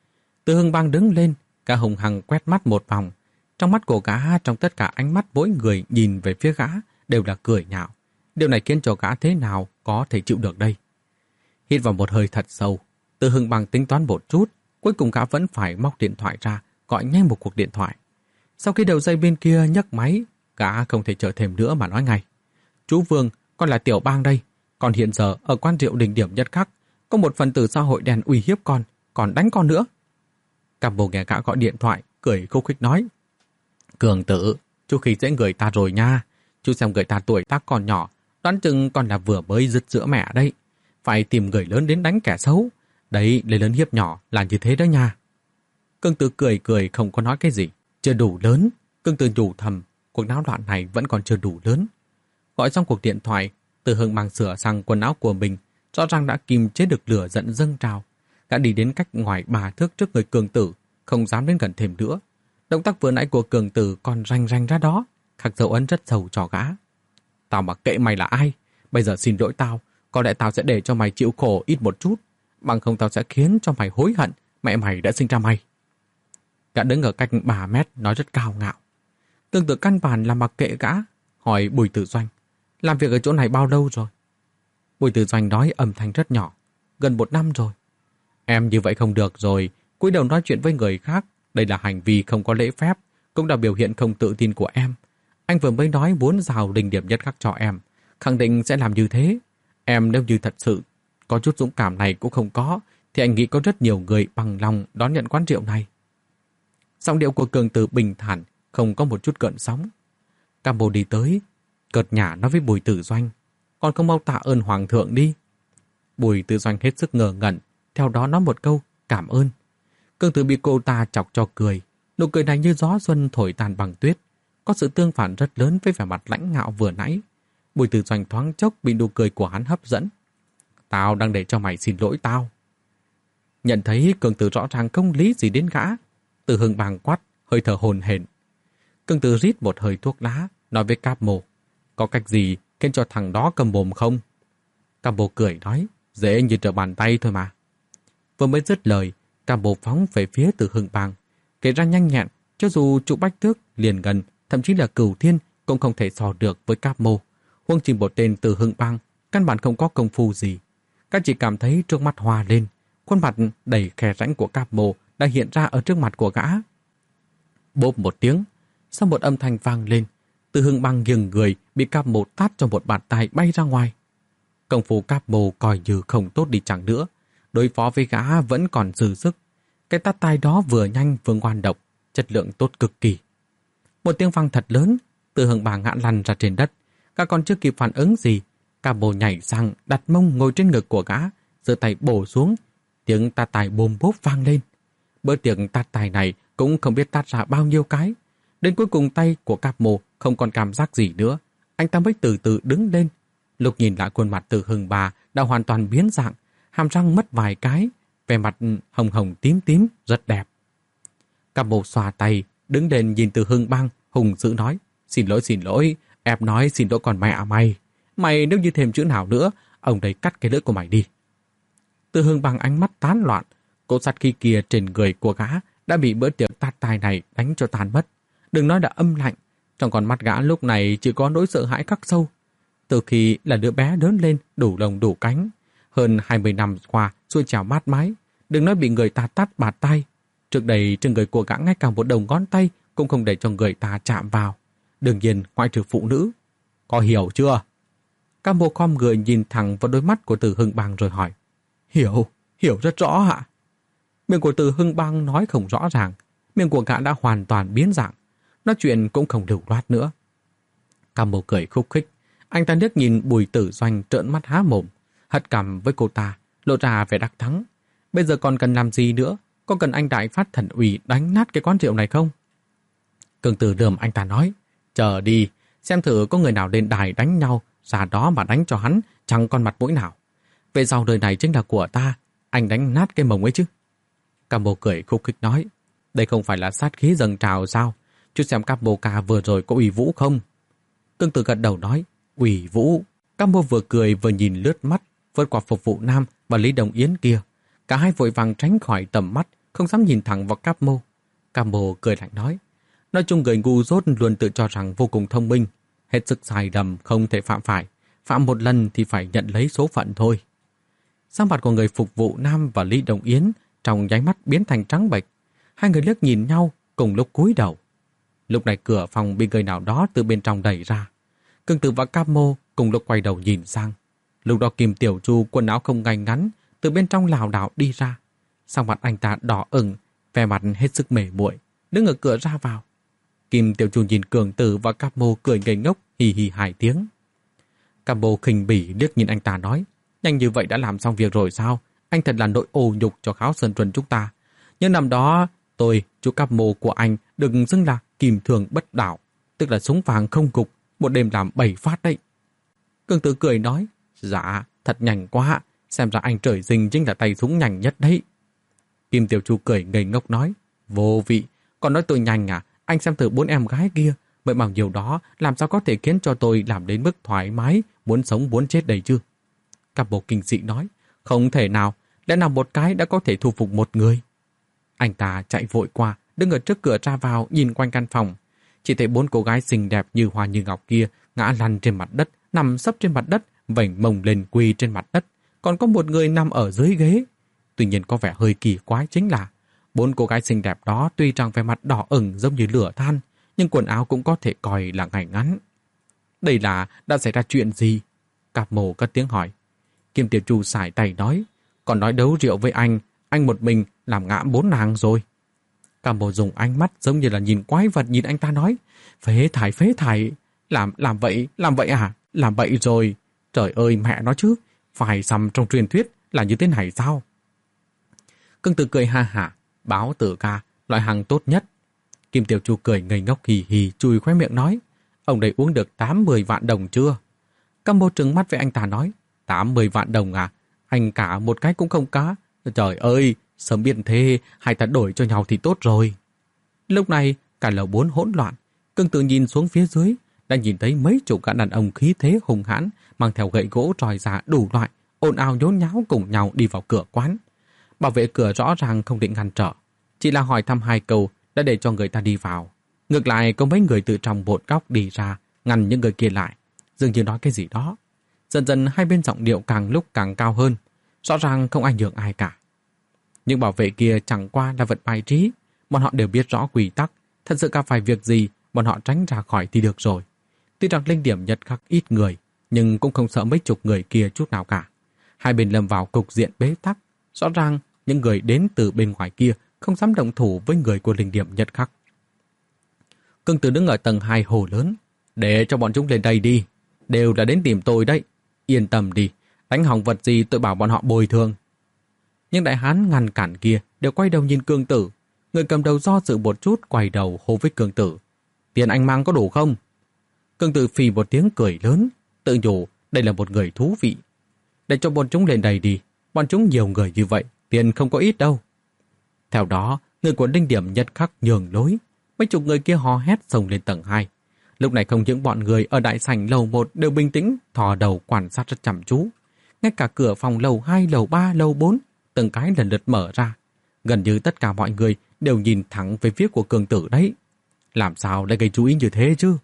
Từ Hưng Bang đứng lên, cả hùng hằng quét mắt một vòng. Trong mắt của gã, trong tất cả ánh mắt mỗi người nhìn về phía gã đều là cười nhạo. Điều này khiến cho gã thế nào có thể chịu được đây? Hít vào một hơi thật sâu, Từ Hưng Bang tính toán một chút, cuối cùng gã vẫn phải móc điện thoại ra, gọi nhanh một cuộc điện thoại. Sau khi đầu dây bên kia nhấc máy, gã không thể chờ thêm nữa mà nói ngay. Chú Vương, con là Tiểu Bang đây. Con hiện giờ ở quán rượu đỉnh điểm nhất khắc, có một phần tử xã hội đen uy hiếp con, còn đánh con nữa. Cam Mô nghe gã gọi điện thoại, cười khúc khích nói. Cường Tử, chú khi dễ người ta rồi nha. Chú xem người ta tuổi tác còn nhỏ, đoán chừng còn là vừa mới dứt sữa mẹ đấy. Phải tìm người lớn đến đánh kẻ xấu. Đấy, lấy lớn hiếp nhỏ là như thế đó nha. Cường Tử cười cười không có nói cái gì. Chưa đủ lớn. Cường Tử nhủ thầm, cuộc náo loạn này vẫn còn chưa đủ lớn. Gọi xong cuộc điện thoại, Từ Hưng Bang sửa sang quần áo của mình, rõ ràng đã kìm chế được lửa giận dâng trào. Gã đi đến cách ngoài ba thước trước người Cường Tử, không dám đến gần thêm nữa. Động tác vừa nãy của Cường Tử còn ranh ranh ra đó, khắc dấu ấn rất sâu cho gã. Tao mặc kệ mày là ai, bây giờ xin lỗi tao, có lẽ tao sẽ để cho mày chịu khổ ít một chút, bằng không tao sẽ khiến cho mày hối hận mẹ mày đã sinh ra mày. Gã đứng ở cách ba mét nói rất cao ngạo. Cường Tử căn bản là mặc kệ gã, hỏi Bùi Tử Doanh, làm việc ở chỗ này bao lâu rồi? Bùi Tử Doanh nói âm thanh rất nhỏ, gần một năm rồi. Em như vậy không được rồi, cúi đầu nói chuyện với người khác, đây là hành vi không có lễ phép, cũng là biểu hiện không tự tin của em. Anh vừa mới nói muốn rào đỉnh điểm nhất khắc cho em, khẳng định sẽ làm như thế. Em nếu như thật sự có chút dũng cảm này cũng không có, thì anh nghĩ có rất nhiều người bằng lòng đón nhận quán rượu này. Giọng điệu của Cường Tử bình thản, không có một chút gợn sóng. Cam Mô đi tới, cợt nhả nói với Bùi Tử Doanh, còn không mau tạ ơn hoàng thượng đi. Bùi Tử Doanh hết sức ngờ ngẩn, theo đó nói một câu cảm ơn. Cương Tử bị cô ta chọc cho cười, nụ cười này như gió xuân thổi tàn bằng tuyết, có sự tương phản rất lớn với vẻ mặt lãnh ngạo vừa nãy. Bùi Tử Doanh thoáng chốc bị nụ cười của hắn hấp dẫn. Tao đang để cho mày xin lỗi tao. Nhận thấy Cương Tử rõ ràng không lý gì đến gã, Từ Hưng bàng quát, hơi thở hồn hển. Cương Tử rít một hơi thuốc lá, nói với Cáp Mồ, có cách gì khiến cho thằng đó cầm mồm không? Cáp Mồ cười nói, dễ như trở bàn tay thôi mà. Vừa mới dứt lời, Cáp Mồ phóng về phía Từ Hưng bàng, kể ra nhanh nhẹn, cho dù trụ Bách Tước liền gần, thậm chí là Cửu Thiên cũng không thể so được với Cáp Mồ. Huống chi một tên Từ Hưng bang, căn bản không có công phu gì. Các chỉ cảm thấy trước mắt hoa lên, khuôn mặt đầy khe rãnh của Cáp Mồ đã hiện ra ở trước mặt của gã. Bốp một tiếng, sau một âm thanh vang lên, Từ Hưng bang nghiêng người bị Cáp Mồ tát cho một bàn tay bay ra ngoài. Công phu Cáp Mồ coi như không tốt đi chẳng nữa, đối phó với gã vẫn còn dư sức. Cái tát tay đó vừa nhanh vừa ngoan độc, chất lượng tốt cực kỳ. Một tiếng vang thật lớn, Từ Hưng bang ngã lăn ra trên đất. Các con chưa kịp phản ứng gì, Cáp Mồ nhảy sang đặt mông ngồi trên ngực của gã, giơ tay bổ xuống. Tiếng tát tay bôm bốp vang lên. Bữa tiệc tát tay này cũng không biết tát ra bao nhiêu cái. Đến cuối cùng tay của Cáp Mồ không còn cảm giác gì nữa. Anh ta mới từ từ đứng lên. Lúc nhìn lại khuôn mặt Từ Hưng bà đã hoàn toàn biến dạng, hàm răng mất vài cái, vẻ mặt hồng hồng tím tím rất đẹp. Cáp Mồ xòa tay, đứng lên nhìn Từ Hưng bang, hùng dữ nói, xin lỗi xin lỗi, em nói xin lỗi còn mẹ mày. Mày nếu như thêm chữ nào nữa, ông đây cắt cái lưỡi của mày đi. Từ Hưng bằng ánh mắt tán loạn, cỗ sát khí kia trên người của gã đã bị bữa tiệc tát tai này đánh cho tàn mất. Đừng nói đã âm lạnh, trong con mắt gã lúc này chỉ có nỗi sợ hãi khắc sâu. Từ khi là đứa bé lớn lên đủ lông đủ cánh, hơn hai mươi năm qua xuôi trèo mát mái, đừng nói bị người ta tát bạt tay. Trước đây trên người của gã ngay cả một đầu ngón tay cũng không để cho người ta chạm vào. Đương nhiên ngoại trừ phụ nữ. Có hiểu chưa? Cáp Mồ khom người nhìn thẳng vào đôi mắt của Từ Hưng bang rồi hỏi. Hiểu, hiểu rất rõ ạ. Miệng của Từ Hưng bang nói không rõ ràng, miệng của gã đã hoàn toàn biến dạng, nói chuyện cũng không lưu loát nữa. Cáp Mồ cười khúc khích, anh ta liếc nhìn Bùi Tử Doanh trợn mắt há mồm, hất cằm với cô ta, lộ ra vẻ đắc thắng. Bây giờ còn cần làm gì nữa? Có cần anh đại phát thần ủy đánh nát cái quán rượu này không? Cương Tử lườm anh ta nói, chờ đi, xem thử có người nào lên đài đánh nhau, ra đó mà đánh cho hắn chẳng còn mặt mũi nào. Về sau đời này chính là của ta, anh đánh nát cái mông ấy chứ. Cáp Mồ cười khúc khích nói, đây không phải là sát khí dâng trào sao? Chú xem Cáp Mồ ca vừa rồi có ủy vũ không? Cương Tử gật đầu nói, ủy vũ. Cáp Mồ vừa cười vừa nhìn lướt mắt, vượt qua Phục Vụ Nam và Lý Đồng Yến kia. Cả hai vội vàng tránh khỏi tầm mắt, không dám nhìn thẳng vào Cáp Mồ. Cáp Mồ cười lạnh nói, nói chung người ngu dốt luôn tự cho rằng vô cùng thông minh, hết sức sai lầm không thể phạm phải, phạm một lần thì phải nhận lấy số phận thôi. Sắc mặt của người Phục Vụ Nam và Lý Đồng Yến trong nháy mắt biến thành trắng bệch. Hai người liếc nhìn nhau cùng lúc cúi đầu. Lúc này cửa phòng bị người nào đó từ bên trong đẩy ra. Cương Tử và Cáp Mồ cùng lúc quay đầu nhìn sang. Lúc đó Kim Tiểu Chu quần áo không ngay ngắn từ bên trong lảo đảo đi ra. Sắc mặt anh ta đỏ ửng, vẻ mặt hết sức mệt muội, đứng ở cửa ra vào. Kim Tiểu Chu nhìn Cường Tử và Cáp Mồ cười ngây ngốc, hì hì hai tiếng. Cáp Mồ khinh bỉ liếc nhìn anh ta nói, nhanh như vậy đã làm xong việc rồi sao? Anh thật là nỗi ô nhục cho Kháo Sơn Truân chúng ta. Nhưng năm đó, tôi, chú Cáp Mồ của anh đừng xưng là kìm thường bất đảo, tức là súng vàng không cục, một đêm làm bảy phát đấy. Cường Tử cười nói, dạ, thật nhanh quá, xem ra anh trời sinh chính là tay súng nhanh nhất đấy. Kim Tiểu Chu cười ngây ngốc nói, vô vị, còn nói tôi nhanh à? Anh xem thử bốn em gái kia, vậy bằng nhiều đó làm sao có thể khiến cho tôi làm đến mức thoải mái, muốn sống muốn chết đây chứ? Cáp Mồ kinh dị nói, không thể nào, lẽ nào một cái đã có thể thu phục một người? Anh ta chạy vội qua, đứng ở trước cửa ra vào nhìn quanh căn phòng. Chỉ thấy bốn cô gái xinh đẹp như hoa như ngọc kia ngã lăn trên mặt đất, nằm sấp trên mặt đất, vểnh mông lên quỳ trên mặt đất. Còn có một người nằm ở dưới ghế. Tuy nhiên có vẻ hơi kỳ quái chính là bốn cô gái xinh đẹp đó tuy rằng vẻ mặt đỏ ửng giống như lửa than, nhưng quần áo cũng có thể coi là ngay ngắn. Đây là đã xảy ra chuyện gì? Cáp Mồ cất tiếng hỏi. Kim Tiểu Chu sải tay nói, còn nói đấu rượu với anh, anh một mình làm ngã bốn nàng rồi. Cáp Mồ dùng ánh mắt giống như là nhìn quái vật nhìn anh ta nói, phế thải phế thải, Làm làm vậy, làm vậy à? Làm vậy rồi. Trời ơi mẹ nó chứ, phải xăm trong truyền thuyết là như thế này sao? Cưng Tử cười ha hả, báo tử ca, loại hàng tốt nhất. Kim Tiểu Chu cười ngây ngốc hì hì chùi khóe miệng nói, ông đây uống được tám mươi vạn đồng chưa? Cam Bồ trừng mắt với anh ta nói, tám mươi vạn đồng à? Anh cả một cái cũng không cá. Trời ơi, sớm biết thế, hai ta đổi cho nhau thì tốt rồi. Lúc này, cả lầu bốn hỗn loạn. Cưng Tử nhìn xuống phía dưới, đã nhìn thấy mấy chục gã đàn ông khí thế hùng hãn, mang theo gậy gỗ tròi ra đủ loại, ồn ào nhốn nháo cùng nhau đi vào cửa quán. Bảo vệ cửa rõ ràng không định ngăn trở, chỉ là hỏi thăm hai câu đã để cho người ta đi vào. Ngược lại có mấy người từ trong một góc đi ra, ngăn những người kia lại, dường như nói cái gì đó. Dần dần hai bên giọng điệu càng lúc càng cao hơn, rõ ràng không ai nhường ai cả. Những bảo vệ kia chẳng qua là vật bài trí, bọn họ đều biết rõ quy tắc, thật sự gặp phải việc gì, bọn họ tránh ra khỏi thì được rồi. Tuy rằng linh điểm Nhật Khắc ít người, nhưng cũng không sợ mấy chục người kia chút nào cả. Hai bên lâm vào cục diện bế tắc, rõ ràng những người đến từ bên ngoài kia không dám động thủ với người của linh điểm Nhật Khắc. Cưng Tử đứng ở tầng hai hồ lớn, để cho bọn chúng lên đây đi, đều đã đến tìm tôi đấy, yên tâm đi, đánh hỏng vật gì tôi bảo bọn họ bồi thường. Nhưng đại hán ngăn cản kia đều quay đầu nhìn Cương Tử, người cầm đầu do dự một chút quay đầu hô với Cương Tử, tiền anh mang có đủ không? Cương Tử phì một tiếng cười lớn, tự nhủ đây là một người thú vị. Để cho bọn chúng lên đây đi, bọn chúng nhiều người như vậy, tiền không có ít đâu. Theo đó, người của linh điểm Nhật Khắc nhường lối, mấy chục người kia hò hét xông lên tầng hai. Lúc này không những bọn người ở đại sảnh lầu một đều bình tĩnh, thò đầu quan sát rất chăm chú. Ngay cả cửa phòng lầu hai, lầu ba, lầu bốn, từng cái lần lượt mở ra. Gần như tất cả mọi người đều nhìn thẳng về phía của Cương Tử đấy. Làm sao lại gây chú ý như thế chứ?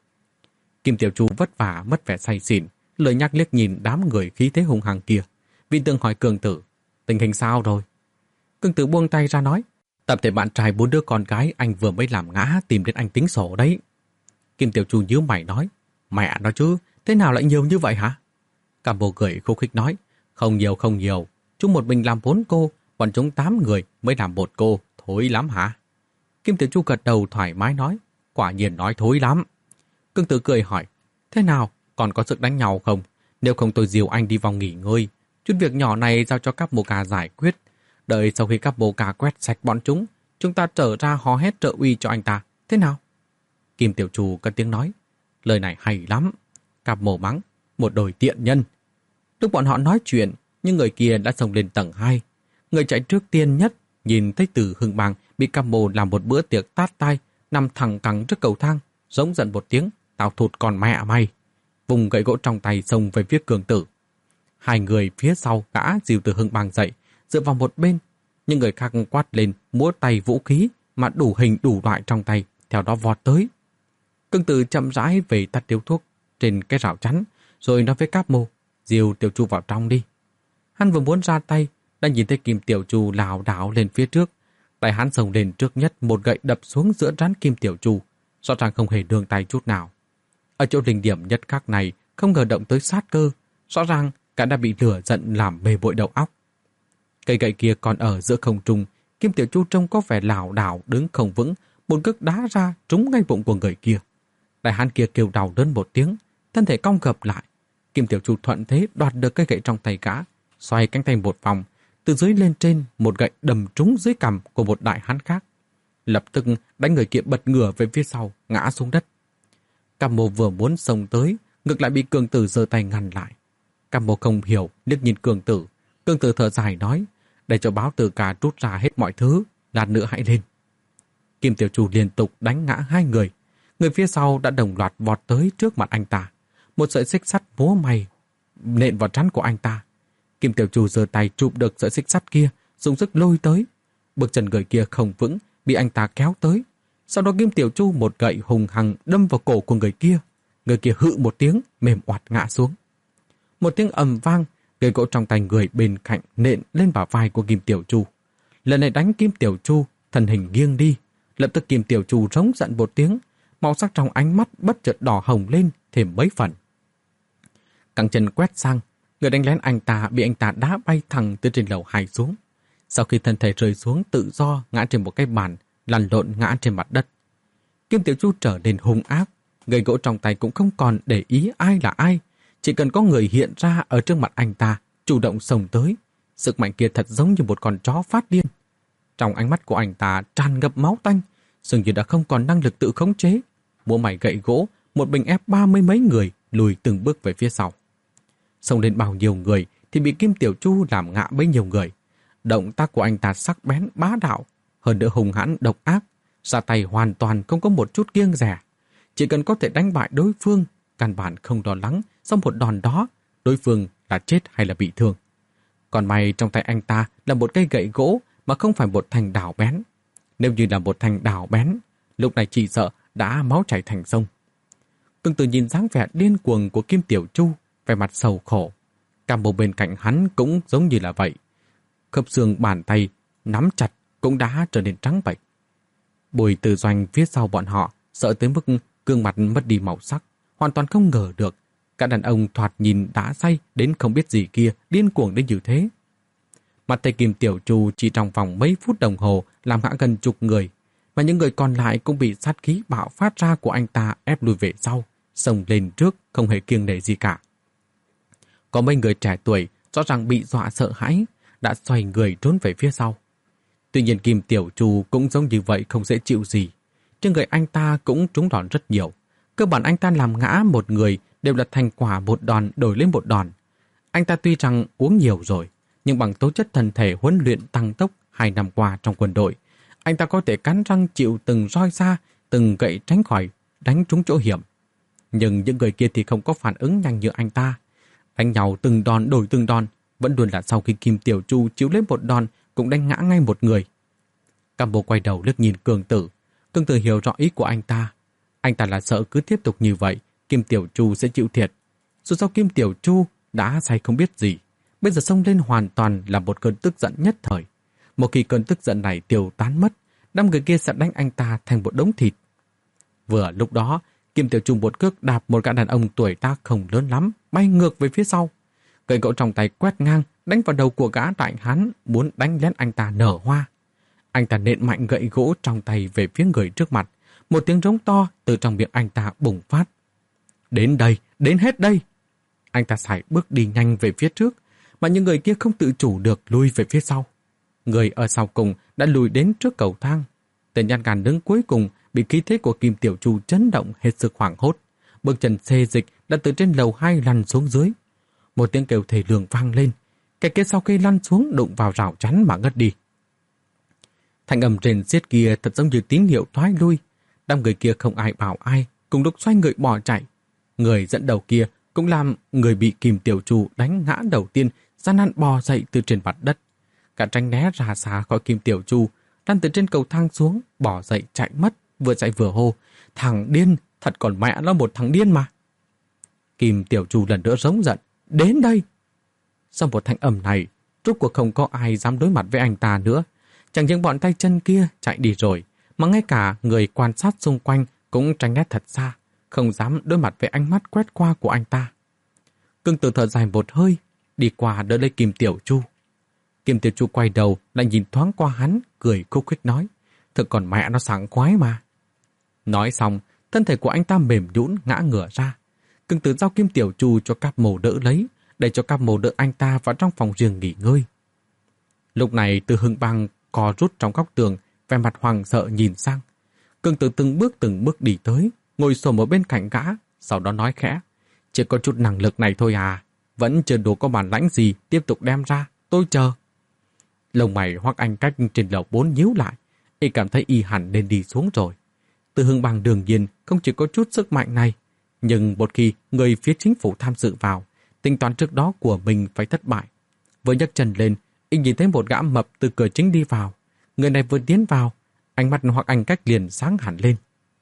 Kim Tiểu Chu vất vả mất vẻ say xỉn, lời nhắc liếc nhìn đám người khí thế hùng hăng kia. Vì tương hỏi Cương Tử, tình hình sao rồi? Cương Tử buông tay ra nói, tập thể bạn trai bốn đứa con gái anh vừa mới làm ngã tìm đến anh tính sổ đấy. Kim Tiểu Chu nhíu mày nói, mẹ nó chứ, thế nào lại nhiều như vậy hả? Cam Bồ cười khúc khích nói, không nhiều không nhiều, chúng một mình làm bốn cô, bọn chúng tám người mới làm một cô, thối lắm hả? Kim Tiểu Chu gật đầu thoải mái nói, quả nhiên nói thối lắm. Cương Tử cười hỏi, thế nào, còn có sức đánh nhau không? Nếu không tôi dìu anh đi vòng nghỉ ngơi, chút việc nhỏ này giao cho các bồ cà giải quyết. Đợi sau khi các bồ cà quét sạch bọn chúng, chúng ta trở ra hò hét trợ uy cho anh ta, thế nào? Kim Tiểu Chu cất tiếng nói, lời này hay lắm. Cáp Mồ mắng, một đôi tiện nhân. Lúc bọn họ nói chuyện, nhưng người kia đã xông lên tầng hai. Người chạy trước tiên nhất, nhìn thấy Từ Hưng Bang bị Cáp Mồ làm một bữa tiệc tát tai, nằm thẳng cẳng trước cầu thang, giống giận một tiếng, tao thụt con mẹ mày. Vùng gậy gỗ trong tay xông về phía Cương Tử. Hai người phía sau gã dìu Từ Hưng Bang dậy, dựa vào một bên. Nhưng người khác quát lên, múa tay vũ khí mà đủ hình đủ loại trong tay, theo đó vọt tới. Cương Tử chậm rãi về tắt điếu thuốc trên cái rào chắn, rồi nói với Cáp Mồ, dìu Tiểu Chu vào trong đi. Hắn vừa muốn ra tay, đã nhìn thấy Kim Tiểu Chu lảo đảo lên phía trước. Tay hắn xông lên trước nhất, một gậy đập xuống giữa trán Kim Tiểu Chu, rõ ràng không hề đương tay chút nào. Ở chỗ linh điểm Nhất Khắc này không ngờ động tới sát cơ, rõ ràng cả đã bị lửa giận làm mê bội đầu óc. Cây gậy kia còn ở giữa không trung, Kim Tiểu Chu trông có vẻ lảo đảo đứng không vững, một cước đá ra trúng ngay bụng của người kia. Đại hán kia kêu đau đớn một tiếng, thân thể cong gập lại. Kim Tiểu Chu thuận thế đoạt được cây gậy trong tay gã, xoay cánh tay một vòng, từ dưới lên trên một gậy đầm trúng dưới cằm của một đại hán khác. Lập tức đánh người kia bật ngửa về phía sau, ngã xuống đất. Cam Mồ vừa muốn xông tới, ngược lại bị Cương Tử giơ tay ngăn lại. Cam Mồ không hiểu, liếc nhìn Cương Tử. Cương Tử thở dài nói, để cho báo tử ca rút ra hết mọi thứ, lát nữa hãy lên. Kim Tiểu Chu liên tục đánh ngã hai người. Người phía sau đã đồng loạt vọt tới trước mặt anh ta. Một sợi xích sắt múa may nện vào trán của anh ta. Kim Tiểu Chu giơ tay chụp được sợi xích sắt kia, dùng sức lôi tới. Bước chân người kia không vững, bị anh ta kéo tới. Sau đó Kim Tiểu Chu một gậy hùng hăng đâm vào cổ của người kia. Người kia hự một tiếng, mềm oặt ngã xuống. Một tiếng ầm vang, gậy gỗ trong tay người bên cạnh nện lên bả vai của Kim Tiểu Chu. Lần này đánh Kim Tiểu Chu, thân hình nghiêng đi. Lập tức Kim Tiểu Chu rống giận một tiếng, màu sắc trong ánh mắt bất chợt đỏ hồng lên thêm mấy phần. Cẳng chân quét sang, người đánh lén anh ta bị anh ta đá bay thẳng từ trên lầu hai xuống. Sau khi thân thể rơi xuống tự do ngã trên một cái bàn, lăn lộn ngã trên mặt đất. Kim Tiểu Chu trở nên hung ác, Gậy gỗ trong tay cũng không còn để ý ai là ai. Chỉ cần có người hiện ra ở trước mặt anh ta, chủ động xông tới. Sức mạnh kia thật giống như một con chó phát điên. Trong ánh mắt của anh ta tràn ngập máu tanh, dường như đã không còn năng lực tự khống chế. Múa mày gậy gỗ, một mình ép ba mươi mấy người lùi từng bước về phía sau. Xông lên bao nhiêu người thì bị Kim Tiểu Chu làm ngã bấy nhiêu người. Động tác của anh ta sắc bén bá đạo, hơn nữa hung hãn độc ác, ra tay hoàn toàn không có một chút kiêng dè. Chỉ cần có thể đánh bại đối phương, căn bản không lo lắng sau một đòn đó, đối phương là chết hay là bị thương. Còn may trong tay anh ta là một cây gậy gỗ mà không phải một thanh đào bén. Nếu như là một thanh đào bén, lúc này chỉ sợ đã máu chảy thành sông. Tương tự nhìn dáng vẻ điên cuồng của Kim Tiểu Chu, vẻ mặt sầu khổ. Cam Bồ bên cạnh hắn cũng giống như là vậy. Khớp xương bàn tay nắm chặt cũng đã trở nên trắng bệch. Bùi Từ Doanh phía sau bọn họ sợ tới mức gương mặt mất đi màu sắc, hoàn toàn không ngờ được cả đàn ông thoạt nhìn đã say đến không biết gì kia điên cuồng đến như thế. Mặt tay Kim Tiểu Chu chỉ trong vòng mấy phút đồng hồ làm ngã gần chục người, mà những người còn lại cũng bị sát khí bạo phát ra của anh ta ép lùi về sau, xông lên trước không hề kiêng nể gì cả. Có mấy người trẻ tuổi rõ ràng bị dọa sợ hãi, đã xoay người trốn về phía sau. Tuy nhiên Kim Tiểu Chu cũng giống như vậy, không dễ chịu gì. Trên người anh ta cũng trúng đòn rất nhiều. Cơ bản anh ta làm ngã một người đều là thành quả một đòn đổi lên một đòn. Anh ta tuy rằng uống nhiều rồi, nhưng bằng tố chất thân thể huấn luyện tăng tốc hai năm qua trong quân đội, anh ta có thể cắn răng chịu từng roi xa, từng gậy tránh khỏi, đánh trúng chỗ hiểm. Nhưng những người kia thì không có phản ứng nhanh như anh ta. Đánh nhau từng đòn đổi từng đòn, vẫn luôn là sau khi Kim Tiểu Chu chịu lấy một đòn cũng đánh ngã ngay một người. Cam Bồ quay đầu liếc nhìn Cường Tử. Cường Tử hiểu rõ ý của anh ta. Anh ta là sợ cứ tiếp tục như vậy, Kim Tiểu Chu sẽ chịu thiệt. Dù sao Kim Tiểu Chu đã say không biết gì, bây giờ xông lên hoàn toàn là một cơn tức giận nhất thời. Một khi cơn tức giận này tiêu tán mất, năm người kia sẽ đánh anh ta thành một đống thịt. Vừa lúc đó, Kim Tiểu Chu một cước đạp một gã đàn ông tuổi tác không lớn lắm, bay ngược về phía sau. Cây gỗ trong tay quét ngang, đánh vào đầu của gã đại hán, muốn đánh lén anh ta nở hoa. Anh ta nện mạnh gậy gỗ trong tay về phía người trước mặt. Một tiếng rống to từ trong miệng anh ta bùng phát. Đến đây, đến hết đây. Anh ta sải bước đi nhanh về phía trước, mà những người kia không tự chủ được lùi về phía sau. Người ở sau cùng đã lùi đến trước cầu thang. Tên nhát gan đứng cuối cùng bị khí thế của Kim Tiểu Chu chấn động hết sức hoảng hốt. Bước chân xê dịch đã từ trên lầu hai lăn xuống dưới. Một tiếng kêu thề lường vang lên. Cái kia sau khi lăn xuống đụng vào rào chắn mà ngất đi. Thanh âm rền xiết kia thật giống như tín hiệu thoái lui. Đám người kia không ai bảo ai, cùng lúc xoay người bỏ chạy. Người dẫn đầu kia cũng làm người bị Kim Tiểu Chu đánh ngã đầu tiên gian nan bò dậy từ trên mặt đất. Cả tránh né ra xa khỏi Kim Tiểu Chu, lăn từ trên cầu thang xuống, bỏ dậy chạy mất, vừa chạy vừa hô. Thằng điên, thật còn mẹ nó một thằng điên mà. Kim Tiểu Chu lần nữa rống giận. Đến đây! Sau một thanh âm này, rốt cuộc không có ai dám đối mặt với anh ta nữa. Chẳng những bọn tay chân kia chạy đi rồi, mà ngay cả người quan sát xung quanh cũng tránh né thật xa, không dám đối mặt với ánh mắt quét qua của anh ta. Cương Tử thở dài một hơi, đi qua đỡ lấy Kim Tiểu Chu. Kim Tiểu Chu quay đầu lại nhìn thoáng qua hắn, cười khúc khích nói, thực còn mẹ nó sảng khoái mà. Nói xong, thân thể của anh ta mềm nhũn ngã ngửa ra. Cương Tử giao Kim Tiểu Chu cho Cáp Mồ đỡ lấy, để cho Cáp Mồ đỡ anh ta vào trong phòng riêng nghỉ ngơi. Lúc này Từ Hưng Bang co rút trong góc tường, vẻ mặt hoảng sợ nhìn sang. Cương Tử từng bước từng bước đi tới, ngồi xổm ở bên cạnh gã, sau đó nói khẽ, chỉ có chút năng lực này thôi à, vẫn chưa đủ có bản lãnh gì tiếp tục đem ra, tôi chờ. Lông mày Hoắc Anh Cách trên lầu bốn nhíu lại, y cảm thấy y hẳn nên đi xuống rồi. Từ Hưng Bang đương nhiên không chỉ có chút sức mạnh này, nhưng một khi người phía chính phủ tham dự vào, tính toán trước đó của mình phải thất bại. Vừa nhấc chân lên, y nhìn thấy một gã mập từ cửa chính đi vào. Người này vừa tiến vào, ánh mắt Hoắc Anh Cách liền sáng hẳn lên.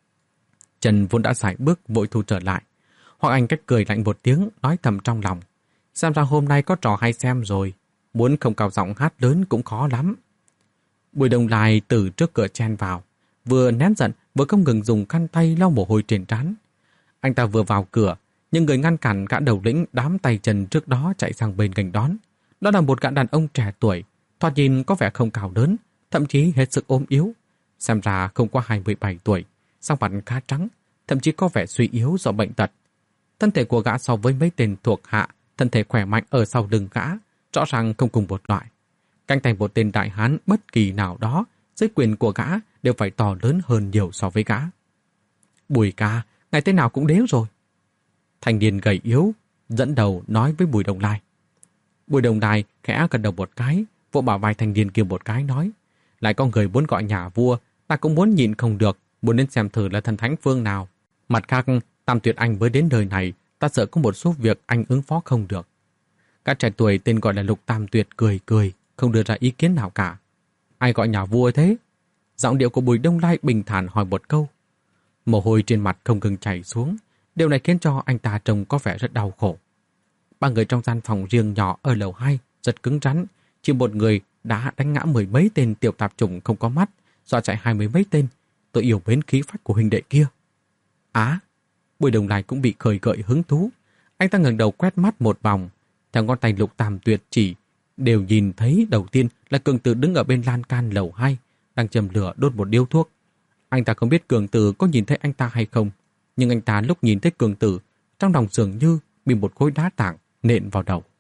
Chân vốn đã sải bước vội thu trở lại. Hoắc Anh Cách cười lạnh một tiếng, nói thầm trong lòng. Xem ra hôm nay có trò hay xem rồi, muốn không cao giọng hát lớn cũng khó lắm. Bùi Đông Lai từ trước cửa chen vào, vừa nén giận vừa không ngừng dùng khăn tay lau mồ hôi trên trán. Anh ta vừa vào cửa, nhưng người ngăn cản gã đầu lĩnh đám tay chân trước đó chạy sang bên nghênh đón. Đó là một gã đàn ông trẻ tuổi, thoạt nhìn có vẻ không cao lớn, thậm chí hết sức ốm yếu. Xem ra không qua hai mươi bảy tuổi, sắc mặt khá trắng, thậm chí có vẻ suy yếu do bệnh tật. Thân thể của gã so với mấy tên thuộc hạ, thân thể khỏe mạnh ở sau lưng gã, rõ ràng không cùng một loại. Cánh tay một tên đại hán bất kỳ nào đó, dưới quyền của gã đều phải to lớn hơn nhiều so với gã. Bùi ca, ngày thế nào cũng đếu rồi. Thanh niên gầy yếu, dẫn đầu nói với Bùi Đông Lai. Bùi Đông Lai khẽ gật đầu một cái, vỗ bảo vai thanh niên kia một cái nói, lại có người muốn gọi nhà vua, ta cũng muốn nhịn không được, muốn đến xem thử là thần thánh phương nào. Mặt khác, Tam Tuyệt Anh mới đến đời này, ta sợ có một số việc anh ứng phó không được. Các trẻ tuổi tên gọi là Lục Tam Tuyệt cười cười, không đưa ra ý kiến nào cả. Ai gọi nhà vua thế? Giọng điệu của Bùi Đông Lai bình thản hỏi một câu. Mồ hôi trên mặt không ngừng chảy xuống, điều này khiến cho anh ta trông có vẻ rất đau khổ. Ba người trong gian phòng riêng nhỏ ở lầu hai rất cứng rắn, chỉ một người đã đánh ngã mười mấy tên tiểu tạp chủng không có mắt, dọa chạy hai mươi mấy tên. Tôi yêu mến khí phách của huynh đệ kia. Á, Bùi Đông Lai cũng bị khơi gợi hứng thú. Anh ta ngẩng đầu quét mắt một vòng, theo ngón tay Lục Tam Tuyệt chỉ, đều nhìn thấy đầu tiên là Cường Tử đứng ở bên lan can lầu hai, đang châm lửa đốt một điếu thuốc. Anh ta không biết Cường Tử có nhìn thấy anh ta hay không, nhưng anh ta lúc nhìn thấy Cường Tử, trong lòng dường như bị một khối đá tảng nện vào đầu.